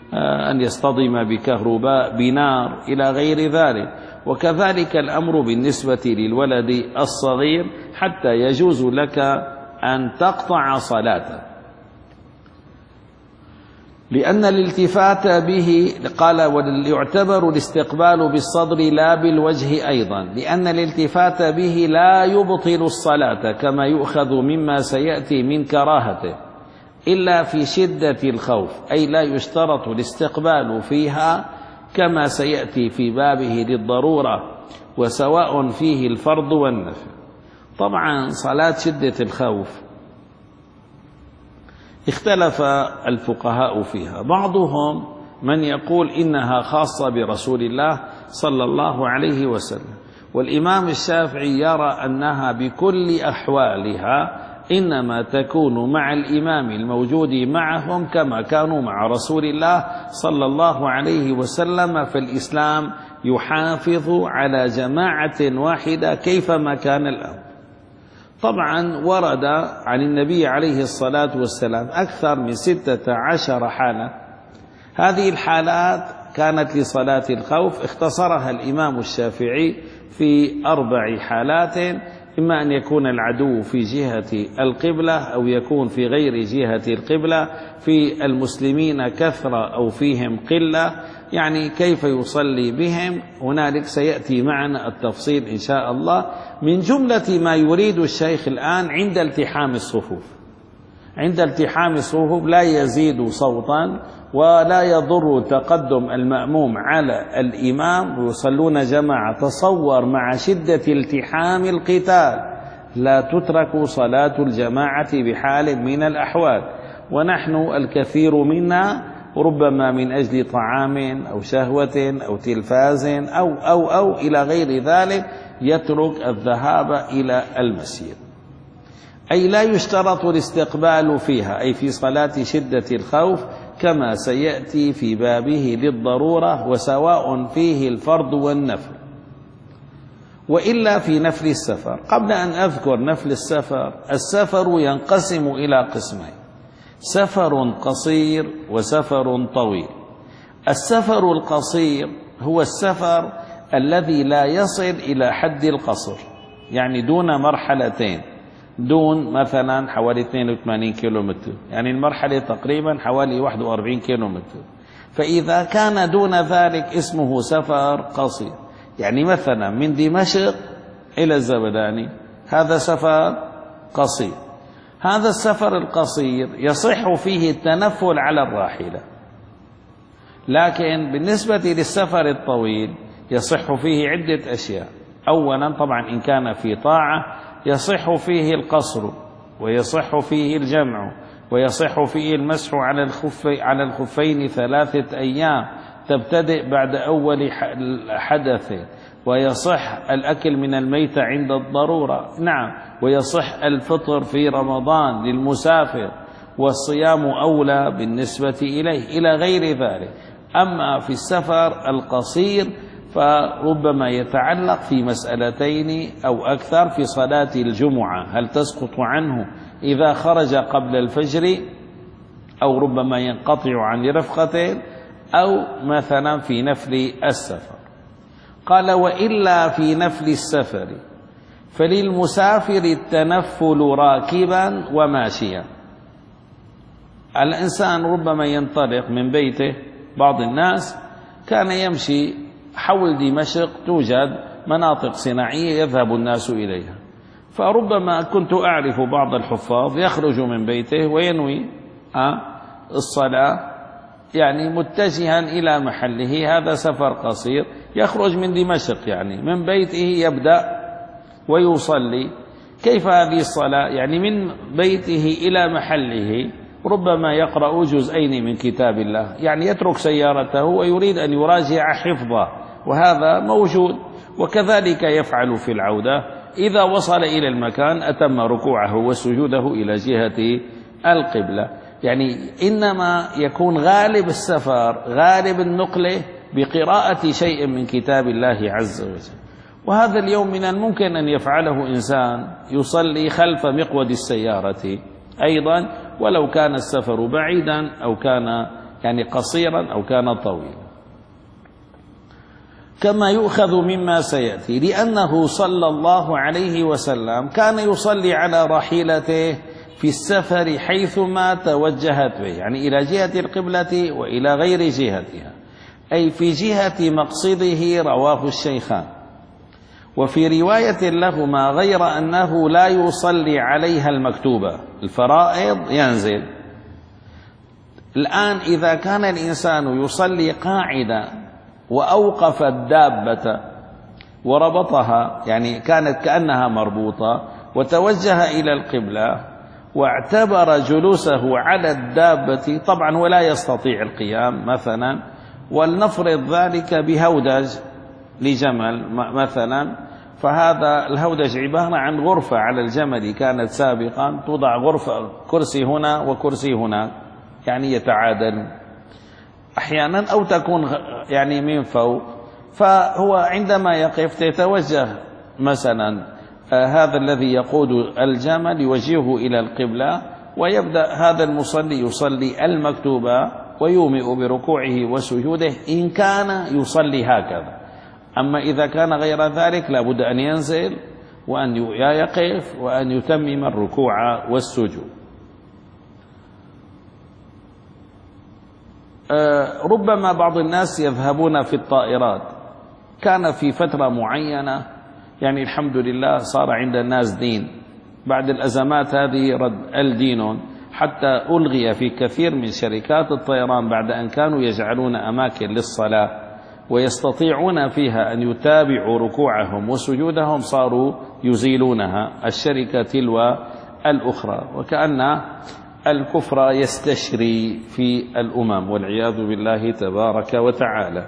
أن يصطدم بكهرباء بنار إلى غير ذلك. وكذلك الأمر بالنسبة للولد الصغير حتى يجوز لك أن تقطع صلاته، لأن الالتفات به قال ويعتبر الاستقبال بالصدر لا بالوجه أيضا، لأن الالتفات به لا يبطل الصلاة كما يؤخذ مما سيأتي من كراهته إلا في شدة الخوف، أي لا يشترط الاستقبال فيها كما سيأتي في بابه للضرورة، وسواء فيه الفرض والنفل. طبعا صلاة شدة الخوف اختلف الفقهاء فيها، بعضهم من يقول إنها خاصة برسول الله صلى الله عليه وسلم، والإمام الشافعي يرى أنها بكل أحوالها إنما تكون مع الإمام الموجود معهم كما كانوا مع رسول الله صلى الله عليه وسلم، فالإسلام يحافظ على جماعة واحدة كيفما كان الأمر. طبعا ورد عن النبي عليه الصلاة والسلام أكثر من ستة عشر حالة، هذه الحالات كانت لصلاة الخوف، اختصرها الإمام الشافعي في أربع حالات، إما أن يكون العدو في جهة القبلة أو يكون في غير جهة القبلة، في المسلمين كثرة أو فيهم قلة، يعني كيف يصلي بهم هنالك سيأتي معنا التفصيل إن شاء الله. من جملة ما يريد الشيخ الآن عند التحام الصفوف، عند التحام الصفوف لا يزيد صوتا ولا يضر تقدم المأموم على الإمام ويصلون جماعة. تصور مع شدة التحام القتال لا تترك صلاة الجماعة بحال من الأحوال، ونحن الكثير منا ربما من أجل طعام أو شهوة أو تلفاز أو أو أو إلى غير ذلك يترك الذهاب إلى المسجد، أي لا يشترط الاستقبال فيها، أي في صلاة شدة الخوف كما سيأتي في بابه للضرورة، وسواء فيه الفرض والنفل. وإلا في نفل السفر، قبل أن أذكر نفل السفر، السفر ينقسم إلى قسمين: سفر قصير وسفر طويل. السفر القصير هو السفر الذي لا يصل إلى حد القصر، يعني دون مرحلتين، دون مثلا حوالي اثنين وثمانين كيلومتر، يعني المرحلة تقريبا حوالي واحد وأربعين كيلومتر، فإذا كان دون ذلك اسمه سفر قصير. يعني مثلا من دمشق إلى الزبداني هذا سفر قصير. هذا السفر القصير يصح فيه التنفل على الراحلة، لكن بالنسبة للسفر الطويل يصح فيه عدة أشياء. أولا طبعا إن كان في طاعة يصح فيه القصر، ويصح فيه الجمع، ويصح فيه المسح على الخف على الخفين ثلاثة أيام تبتدئ بعد أول حدث، ويصح الأكل من الميتة عند الضرورة، نعم، ويصح الفطر في رمضان للمسافر، والصيام أولى بالنسبة إليه إلى غير ذلك. أما في السفر القصير فربما يتعلق في مسألتين أو أكثر: في صلاة الجمعة هل تسقط عنه إذا خرج قبل الفجر، أو ربما ينقطع عن رفقتين، أو مثلا في نفل السفر. قال: وإلا في نفل السفر فللمسافر التنفل راكبا وماشيا. الإنسان ربما ينطلق من بيته، بعض الناس كان يمشي حول دمشق، توجد مناطق صناعية يذهب الناس إليها، فربما كنت أعرف بعض الحفاظ يخرج من بيته وينوي الصلاة يعني متجها إلى محله، هذا سفر قصير، يخرج من دمشق يعني من بيته يبدأ ويصلي. كيف هذه الصلاة؟ يعني من بيته إلى محله ربما يقرأ جزئين من كتاب الله، يعني يترك سيارته ويريد أن يراجع حفظه، وهذا موجود. وكذلك يفعل في العودة، إذا وصل إلى المكان أتم ركوعه وسجوده إلى جهة القبلة. يعني إنما يكون غالب السفر، غالب النقلة بقراءة شيء من كتاب الله عز وجل. وهذا اليوم من الممكن أن يفعله إنسان يصلي خلف مقود السيارة أيضا، ولو كان السفر بعيدا أو كان يعني قصيرا أو كان طويلا، كما يؤخذ مما سيأتي، لأنه صلى الله عليه وسلم كان يصلي على راحلته في السفر حيثما توجهت به، يعني إلى جهة القبلة وإلى غير جهتها، أي في جهة مقصده، رواه الشيخان. وفي رواية لهما غير أنه لا يصلي عليها المكتوبة، الفرائض ينزل. الآن إذا كان الإنسان يصلي قاعدا وأوقف الدابة وربطها، يعني كانت كأنها مربوطة، وتوجه إلى القبلة واعتبر جلوسه على الدابة، طبعا ولا يستطيع القيام مثلا، ولنفرض ذلك بهودج لجمل مثلا، فهذا الهودج عبارة عن غرفة على الجمل كانت سابقا، توضع غرفة كرسي هنا وكرسي هناك، يعني يتعادل أحيانا، أو تكون يعني من فوق، فهو عندما يقف تتوجه مثلا آه هذا الذي يقود الجمل يوجهه إلى القبلة، ويبدأ هذا المصلي يصلي المكتوبة ويومئ بركوعه وسجوده إن كان يصلي هكذا. أما إذا كان غير ذلك لابد أن ينزل وأن يقف وأن يتمم الركوع والسجود. ربما بعض الناس يذهبون في الطائرات، كان في فترة معينة يعني الحمد لله صار عند الناس دين، بعد الأزمات هذه رد الدين، حتى ألغي في كثير من شركات الطيران بعد أن كانوا يجعلون أماكن للصلاة ويستطيعون فيها أن يتابعوا ركوعهم وسجودهم، صاروا يزيلونها الشركة تلو الأخرى، وكأن الكفر يستشري في الأمم والعياذ بالله تبارك وتعالى.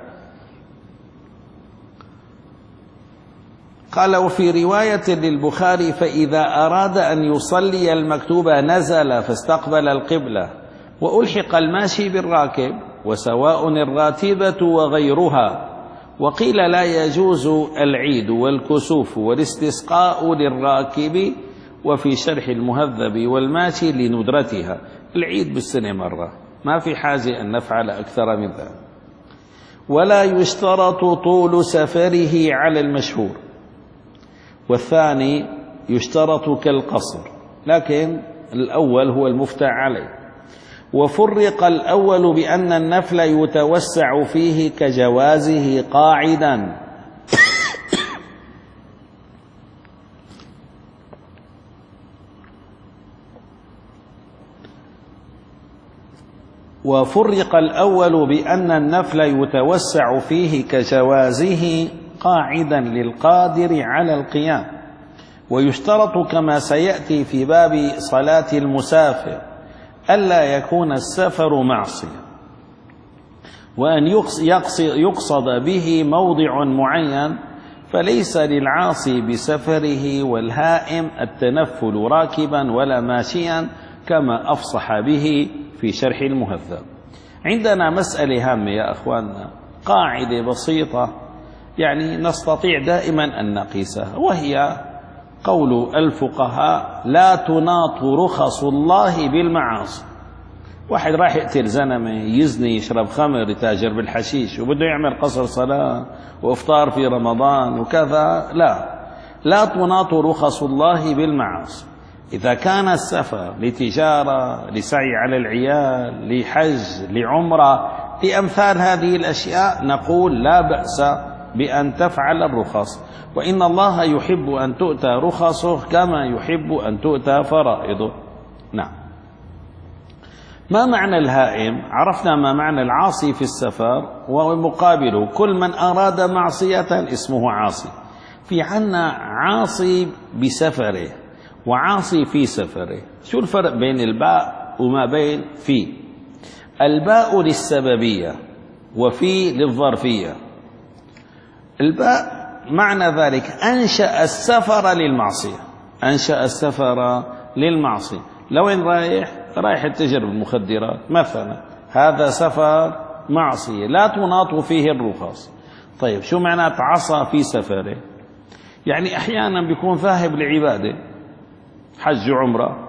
قال: وفي رواية للبخاري: فإذا أراد أن يصلي المكتوبة نزل فاستقبل القبلة، وألحق الماشي بالراكب، وسواء الراتبة وغيرها. وقيل لا يجوز العيد والكسوف والاستسقاء للراكب، وفي شرح المهذب والماشي لندرتها، العيد بالسنة مرة، ما في حاجة أن نفعل أكثر من ذلك. ولا يشترط طول سفره على المشهور، والثاني يشترط كالقصر، لكن الأول هو المفتى عليه. وفرق الأول بأن النفل يتوسع فيه كجوازه قاعدا، وفرق الأول بأن النفل يتوسع فيه كجوازه قاعدا للقادر على القيام. ويشترط كما سيأتي في باب صلاة المسافر ألا يكون السفر معصية، وأن يقصد به موضع معين، فليس للعاصي بسفره والهائم التنفل راكبا ولا ماشيا، كما أفصح به في شرح المهذب. عندنا مسألة هامة يا أخواننا، قاعدة بسيطة يعني نستطيع دائما أن نقيسها، وهي قول الفقهاء: لا تناط رخص الله بالمعاصي. واحد راح يقتل زلمة، يزني، يشرب خمر، يتاجر بالحشيش، وبده يعمل قصر صلاة وإفطار في رمضان وكذا، لا لا تناط رخص الله بالمعاصي. إذا كان السفر لتجارة، لسعي على العيال، لحج، لعمرة، لأمثال هذه الأشياء، نقول لا بأس بأن تفعل الرخص، وإن الله يحب أن تؤتى رخصه كما يحب أن تؤتى فرائضه. نعم. ما معنى الهائم؟ عرفنا ما معنى العاصي في السفر، ومقابله كل من أراد معصية اسمه عاصي. في عنا عاصي بسفره وعاصي في سفره. شو الفرق بين الباء وما بين في؟ الباء للسببية وفي للظرفية. الباء معنى ذلك أنشأ السفر للمعصية، أنشأ السفر للمعصية. لو إن رايح رايح التجر بالمخدرات مثلا، هذا سفر معصية لا تناط فيه الرخص. طيب شو معنى عصى في سفره؟ يعني أحيانا بيكون ذاهب لعبادة، حج وعمرة،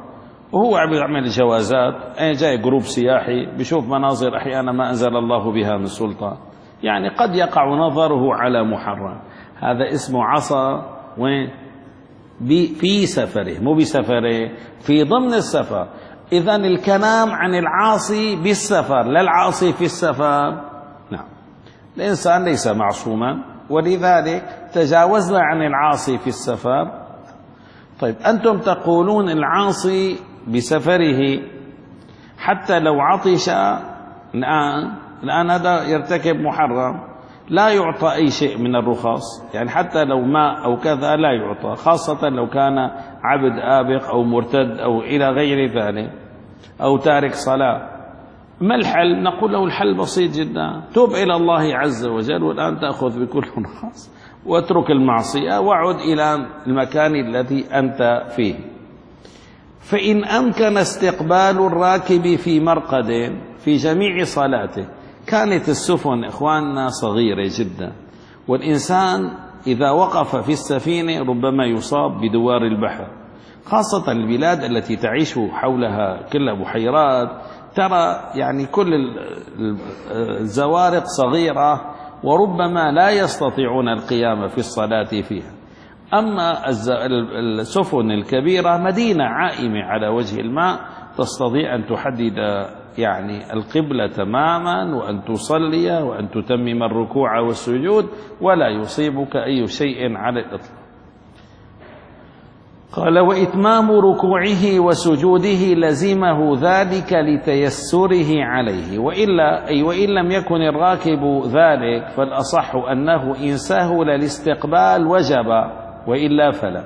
وهو عم يعمل جوازات، أي جاي جروب سياحي بيشوف مناظر أحيانا ما أنزل الله بها من سلطان، يعني قد يقع نظره على محرم. هذا اسمه عصى وين؟ في سفره، مو بسفره، في ضمن السفر. إذن الكلام عن العاصي بالسفر لا العاصي في السفر. نعم، الإنسان ليس معصوما، ولذلك تجاوزنا عن العاصي في السفر. طيب أنتم تقولون العاصي بسفره حتى لو عطش الآن الآن هذا يرتكب محرم، لا يعطى أي شيء من الرخص، يعني حتى لو ماء أو كذا لا يعطى، خاصة لو كان عبد آبق أو مرتد أو إلى غير ذلك أو تارك صلاة. ما الحل؟ نقول له الحل بسيط جدا، توب إلى الله عز وجل، والآن تأخذ بكل رخص واترك المعصية وعد إلى المكان الذي أنت فيه. فإن أمكن استقبال الراكب في مرقد في جميع صلاته، كانت السفن إخواننا صغيرة جدا، والإنسان إذا وقف في السفينة ربما يصاب بدوار البحر، خاصة البلاد التي تعيش حولها كلها بحيرات، ترى يعني كل الزوارق صغيرة وربما لا يستطيعون القيام في الصلاة فيها. أما السفن الكبيرة مدينة عائمة على وجه الماء، تستطيع أن تحدد يعني القبلة تماما، وأن تصلي وأن تتمم الركوع والسجود ولا يصيبك أي شيء على الإطلاق. قال: وإتمام ركوعه وسجوده لزمه ذلك لتيسره عليه، وإلا أي وإن لم يكن الراكب ذلك فالأصح أنه إن سهل الاستقبال وجب، وإلا فلا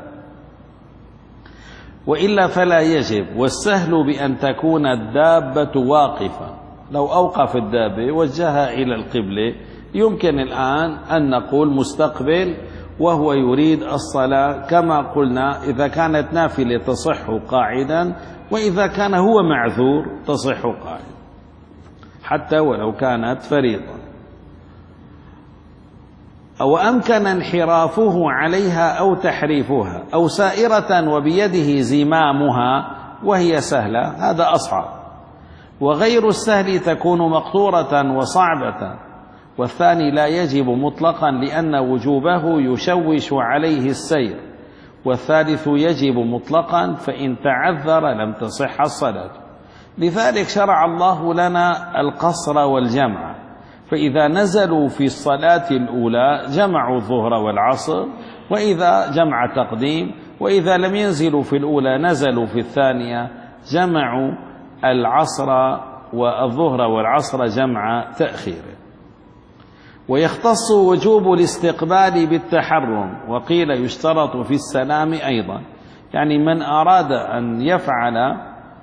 وإلا فلا يجب. والسهل بأن تكون الدابة واقفة، لو أوقف الدابة وجهها إلى القبلة يمكن الآن أن نقول مستقبل وهو يريد الصلاة، كما قلنا إذا كانت نافلة تصح قاعدا، وإذا كان هو معذور تصح قاعدا حتى ولو كانت فريضة. أو أمكن انحرافه عليها أو تحريفها، أو سائرة وبيده زمامها وهي سهلة، هذا أصعب. وغير السهل تكون مقطورة وصعبة، والثاني لا يجب مطلقا لأن وجوبه يشوش عليه السير، والثالث يجب مطلقا فإن تعذر لم تصح الصلاة. لذلك شرع الله لنا القصر والجمع، فإذا نزلوا في الصلاة الأولى جمعوا الظهر والعصر، وإذا جمع تقديم، وإذا لم ينزلوا في الأولى نزلوا في الثانية جمعوا العصر والظهر والعصر جمع تأخير. ويختص وجوب الاستقبال بالتحرم، وقيل يشترط في السلام أيضا، يعني من أراد أن يفعل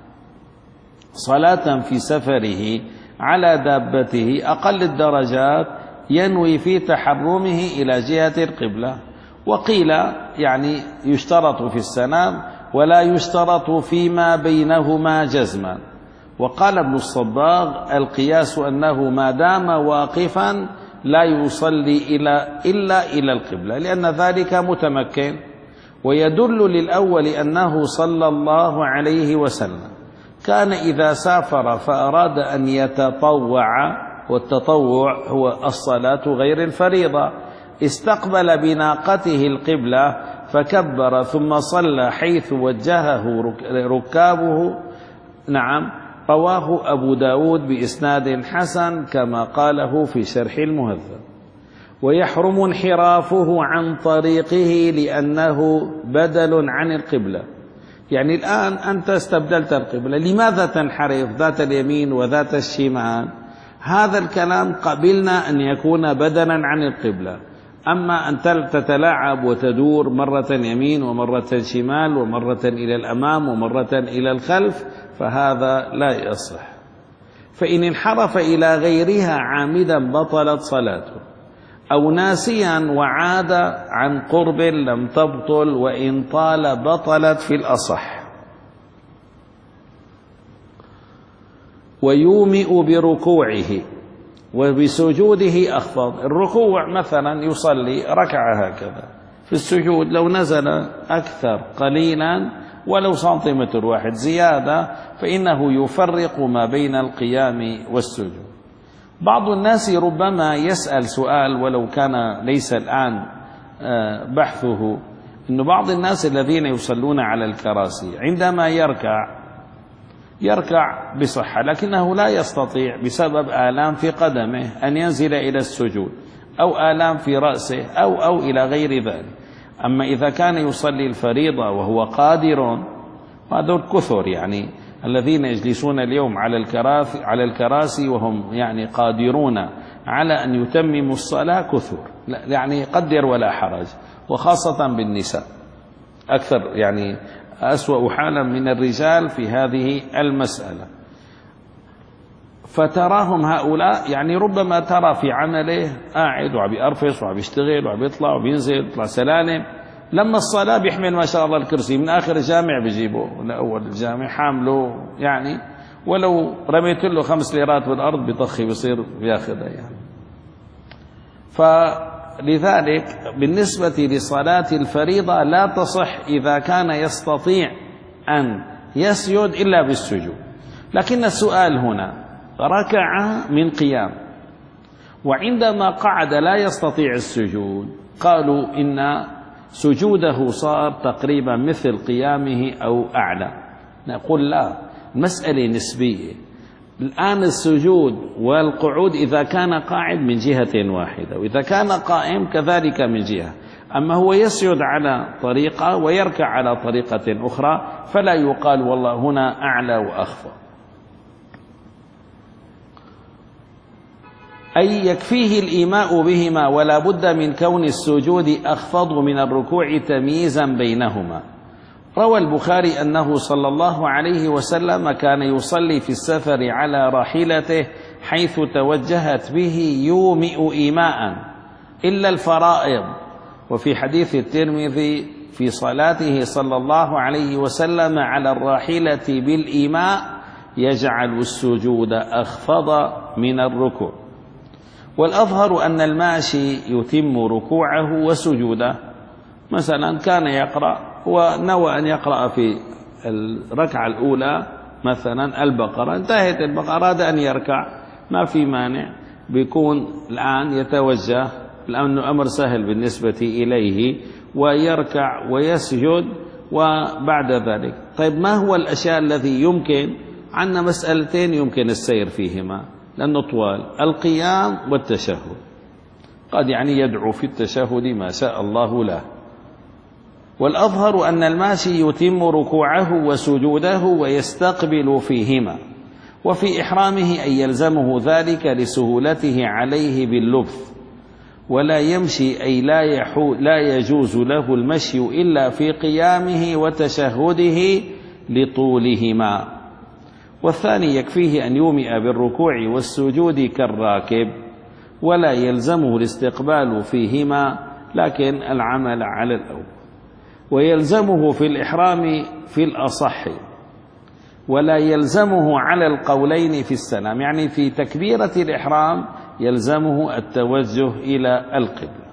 صلاة في سفره على دابته أقل الدرجات ينوي في تحرمه إلى جهة القبلة. وقيل يعني يشترط في السلام ولا يشترط فيما بينهما جزما. وقال ابن الصباغ: القياس أنه ما دام واقفا لا يصلي إلى إلا إلى القبلة، لأن ذلك متمكن. ويدل للأول أنه صلى الله عليه وسلم كان إذا سافر فأراد أن يتطوع، والتطوع هو الصلاة غير الفريضة، استقبل بناقته القبلة فكبر ثم صلى حيث وجهه ركابه. نعم، رواه أبو داود بإسناد حسن كما قاله في شرح المهذب. ويحرم انحرافه عن طريقه لأنه بدل عن القبلة، يعني الآن أنت استبدلت القبلة، لماذا تنحرف ذات اليمين وذات الشمال؟ هذا الكلام قبلنا أن يكون بدلا عن القبلة. أما أن تتلاعب وتدور مرة يمين ومرة شمال ومرة إلى الأمام ومرة إلى الخلف فهذا لا يصح. فإن انحرف إلى غيرها عامدا بطلت صلاته، أو ناسيا وعاد عن قرب لم تبطل، وإن طال بطلت في الأصح. ويومئ بركوعه وبسجوده أخفض. الركوع مثلا يصلي ركعة هكذا، في السجود لو نزل أكثر قليلا ولو سنتيمتر واحد زيادة فإنه يفرق ما بين القيام والسجود. بعض الناس ربما يسأل سؤال ولو كان ليس الآن بحثه، إن بعض الناس الذين يصلون على الكراسي عندما يركع يركع بصحة، لكنه لا يستطيع بسبب آلام في قدمه أن ينزل إلى السجود، أو آلام في رأسه، أو أو إلى غير ذلك. أما إذا كان يصلي الفريضة وهو قادر، وهذول كثر يعني الذين يجلسون اليوم على الكراسي على الكراسي وهم يعني قادرون على أن يتمموا الصلاة كثر، يعني قدر ولا حرج، وخاصة بالنساء أكثر، يعني أسوأ حالا من الرجال في هذه المسألة. فتراهم هؤلاء يعني ربما ترى في عمله قاعد وعم يرفص وعم يشتغل وعم يطلع وبينزل يطلع سلالم، لما الصلاة بيحمل ما شاء الله الكرسي من آخر الجامع بيجيبه لأول الجامع حامله، يعني ولو رميت له خمس ليرات بالأرض بيطخي بيصير بياخذها يعني. فلذلك بالنسبة لصلاة الفريضة لا تصح إذا كان يستطيع أن يسجد إلا بالسجود. لكن السؤال هنا، ركع من قيام وعندما قعد لا يستطيع السجود، قالوا إن سجوده صار تقريبا مثل قيامه أو أعلى. نقول لا، المسألة نسبية. الآن السجود والقعود إذا كان قاعد من جهة واحدة، وإذا كان قائم كذلك من جهة. أما هو يسجد على طريقة ويركع على طريقة أخرى، فلا يقال والله هنا أعلى وأخفى. أي يكفيه الإيماء بهما، ولا بد من كون السجود أخفض من الركوع تمييزا بينهما. روى البخاري أنه صلى الله عليه وسلم كان يصلي في السفر على راحلته حيث توجهت به يومئ إيماء إلا الفرائض. وفي حديث الترمذي في صلاته صلى الله عليه وسلم على الراحلة بالإيماء يجعل السجود أخفض من الركوع. والأظهر أن الماشي يتم ركوعه وسجوده. مثلا كان يقرأ ونوى أن يقرأ في الركعة الأولى مثلا البقرة، انتهت البقرة، أراد أن يركع، ما في مانع، بيكون الآن يتوجه، لأن الأمر سهل بالنسبة إليه، ويركع ويسجد وبعد ذلك. طيب ما هو الأشياء الذي يمكن؟ عندنا مسألتين يمكن السير فيهما لأنه طوال، القيام والتشهد. قد يعني يدعو في التشهد ما شاء الله له. والأظهر أن الماشي يتم ركوعه وسجوده ويستقبل فيهما، وفي إحرامه أن يلزمه ذلك لسهولته عليه باللبث، ولا يمشي أي لا, يحو لا يجوز له المشي إلا في قيامه وتشهده لطولهما. والثاني يكفيه أن يومئ بالركوع والسجود كالراكب، ولا يلزمه الاستقبال فيهما لكن العمل على الأول. ويلزمه في الإحرام في الأصح، ولا يلزمه على القولين في السلام، يعني في تكبيرة الإحرام يلزمه التوجه إلى القبلة.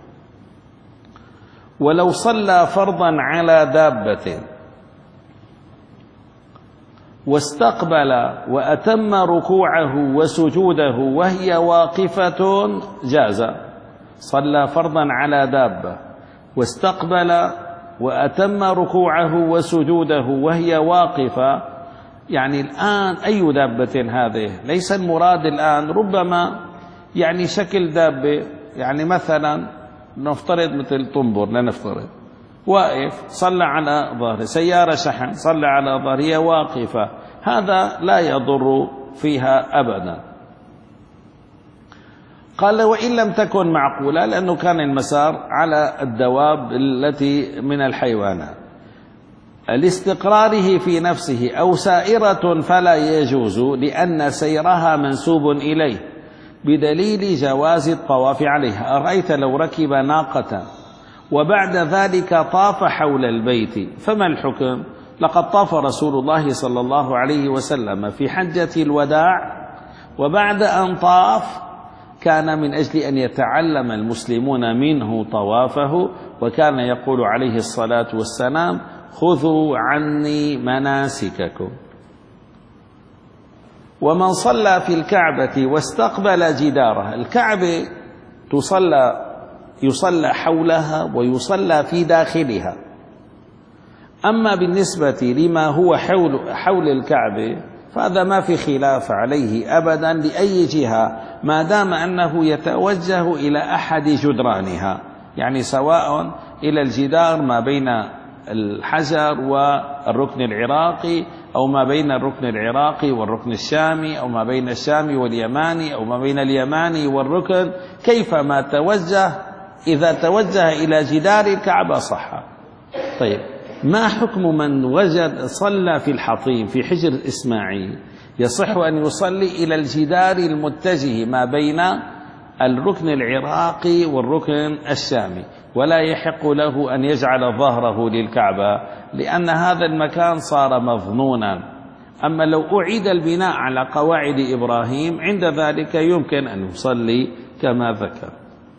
ولو صلى فرضا على دابة واستقبل وأتم ركوعه وسجوده وهي واقفة جاز. صلى فرضا على دابة واستقبل وأتم ركوعه وسجوده وهي واقفة، يعني الآن أي دابة هذه؟ ليس المراد الآن ربما يعني شكل دابة، يعني مثلا نفترض مثل طنبور، لا نفترض واقف صلى على ظهره، سيارة شحن صلى على ظهره هي واقفة، هذا لا يضر فيها أبدا. قال وإن لم تكن معقولة، لأنه كان المسار على الدواب التي من الحيوانات، لاستقراره في نفسه أو سائرة فلا يجوز، لأن سيرها منسوب إليه بدليل جواز الطواف عليها. أرأيت لو ركب ناقة وبعد ذلك طاف حول البيت فما الحكم؟ لقد طاف رسول الله صلى الله عليه وسلم في حجة الوداع، وبعد أن طاف كان من أجل أن يتعلم المسلمون منه طوافه، وكان يقول عليه الصلاة والسلام خذوا عني مناسككم. ومن صلى في الكعبة واستقبل جدارها، الكعبة تصلى يصلى حولها ويصلى في داخلها. أما بالنسبة لما هو حول حول الكعبة فهذا ما في خلاف عليه أبدا لأي جهة، ما دام أنه يتوجه إلى أحد جدرانها، يعني سواء إلى الجدار ما بين الحجر والركن العراقي، أو ما بين الركن العراقي والركن الشامي، أو ما بين الشامي واليماني، أو ما بين اليماني والركن، كيفما توجه إذا توجه إلى جدار الكعبة صح. طيب، ما حكم من وجد صلى في الحطيم في حجر إسماعيل؟ يصح أن يصلي إلى الجدار المتجه ما بين الركن العراقي والركن الشامي، ولا يحق له أن يجعل ظهره للكعبة لأن هذا المكان صار مظنونا. أما لو أعيد البناء على قواعد إبراهيم عند ذلك يمكن أن يصلي كما ذكر.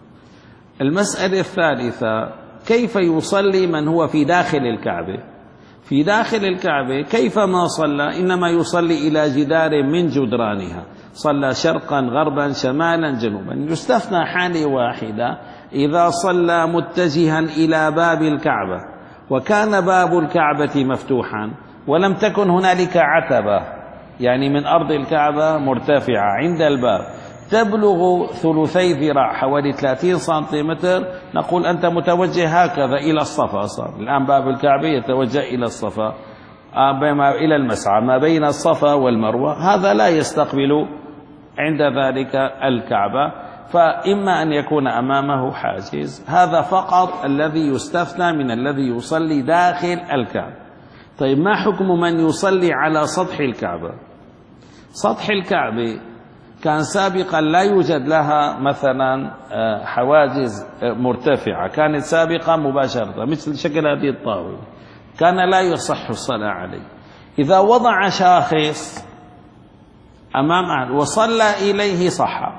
المسألة الثالثة: كيف يصلي من هو في داخل الكعبة؟ في داخل الكعبة كيفما صلى إنما يصلي إلى جدار من جدرانها، صلى شرقا غربا شمالا جنوبا. يستثنى حالة واحدة: إذا صلى متجها إلى باب الكعبة وكان باب الكعبة مفتوحا ولم تكن هنالك عتبة، يعني من أرض الكعبة مرتفعة عند الباب تبلغ ثلثي ذراع حوالي ثلاثين سنتيمتر، نقول أنت متوجه هكذا إلى الصفا. صار الآن باب الكعبة يتوجه إلى الصفا، إلى المسعى ما بين الصفا والمروة، هذا لا يستقبل عند ذلك الكعبة، فإما أن يكون أمامه حاجز. هذا فقط الذي يستثنى من الذي يصلي داخل الكعبة. طيب، ما حكم من يصلي على سطح الكعبة؟ سطح الكعبة كان سابقا لا يوجد لها مثلا حواجز مرتفعة، كانت سابقا مباشرة مثل شكل هذه الطاولة، كان لا يصح الصلاة عليه. إذا وضع شاخص أمام أهل وصلى إليه صح.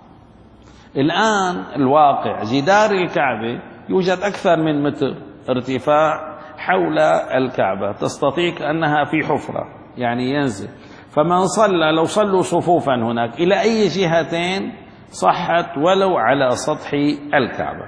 الآن الواقع جدار الكعبة يوجد أكثر من متر ارتفاع حول الكعبة، تستطيع كأنها في حفرة يعني ينزل، فمن صلى لو صلوا صفوفا هناك إلى أي جهتين صحت ولو على سطح الكعبة.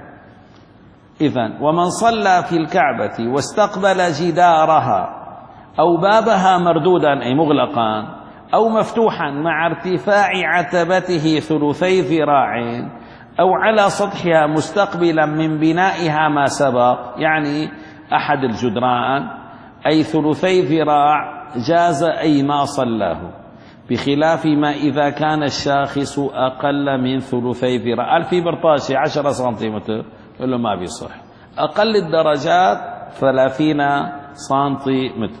إذن ومن صلى في الكعبة واستقبل جدارها أو بابها مردودا أي مغلقا أو مفتوحا مع ارتفاع عتبته ثلثي ذراع أو على سطحها مستقبلا من بنائها ما سبق، يعني أحد الجدران أي ثلثي ذراع، جاز أي ما صلاه، بخلاف ما إذا كان الشاخص أقل من ثلثي ذراع. قال في برطاشة عشرة سنتيمتر، يقول له ما بيصح، أقل الدرجات ثلاثين سنتيمتر،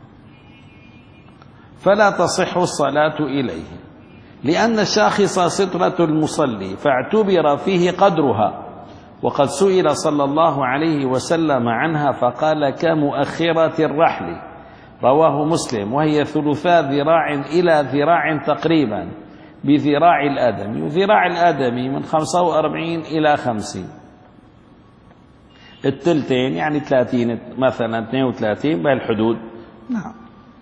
فلا تصح الصلاة إليه، لأن الشاخص سترة المصلي فاعتبر فيه قدرها، وقد سئل صلى الله عليه وسلم عنها فقال كمؤخرة الرحل، رواه مسلم، وهي ثلثا ذراع إلى ذراع تقريبا بذراع الآدمي، وذراع الآدمي من خمسة وأربعين إلى خمسين، التلتين يعني ثلاثين مثلا اثنين وثلاثين بهالحدود. نعم،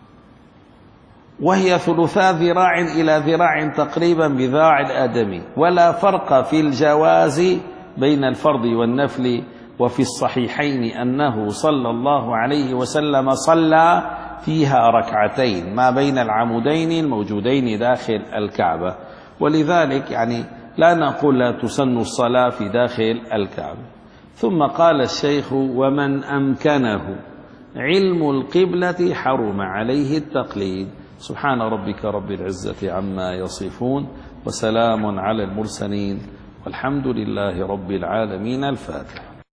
وهي ثلثا ذراع إلى ذراع تقريبا بذراع الآدمي، ولا فرق في الجواز بين الفرض والنفل. وفي الصحيحين أنه صلى الله عليه وسلم صلى فيها ركعتين ما بين العمودين الموجودين داخل الكعبة، ولذلك يعني لا نقول لا تسن الصلاة في داخل الكعبة. ثم قال الشيخ: ومن أمكنه علم القبلة حرم عليه التقليد. سبحان ربك رب العزة عما يصفون، وسلام على المرسلين، والحمد لله رب العالمين. الفاتحة.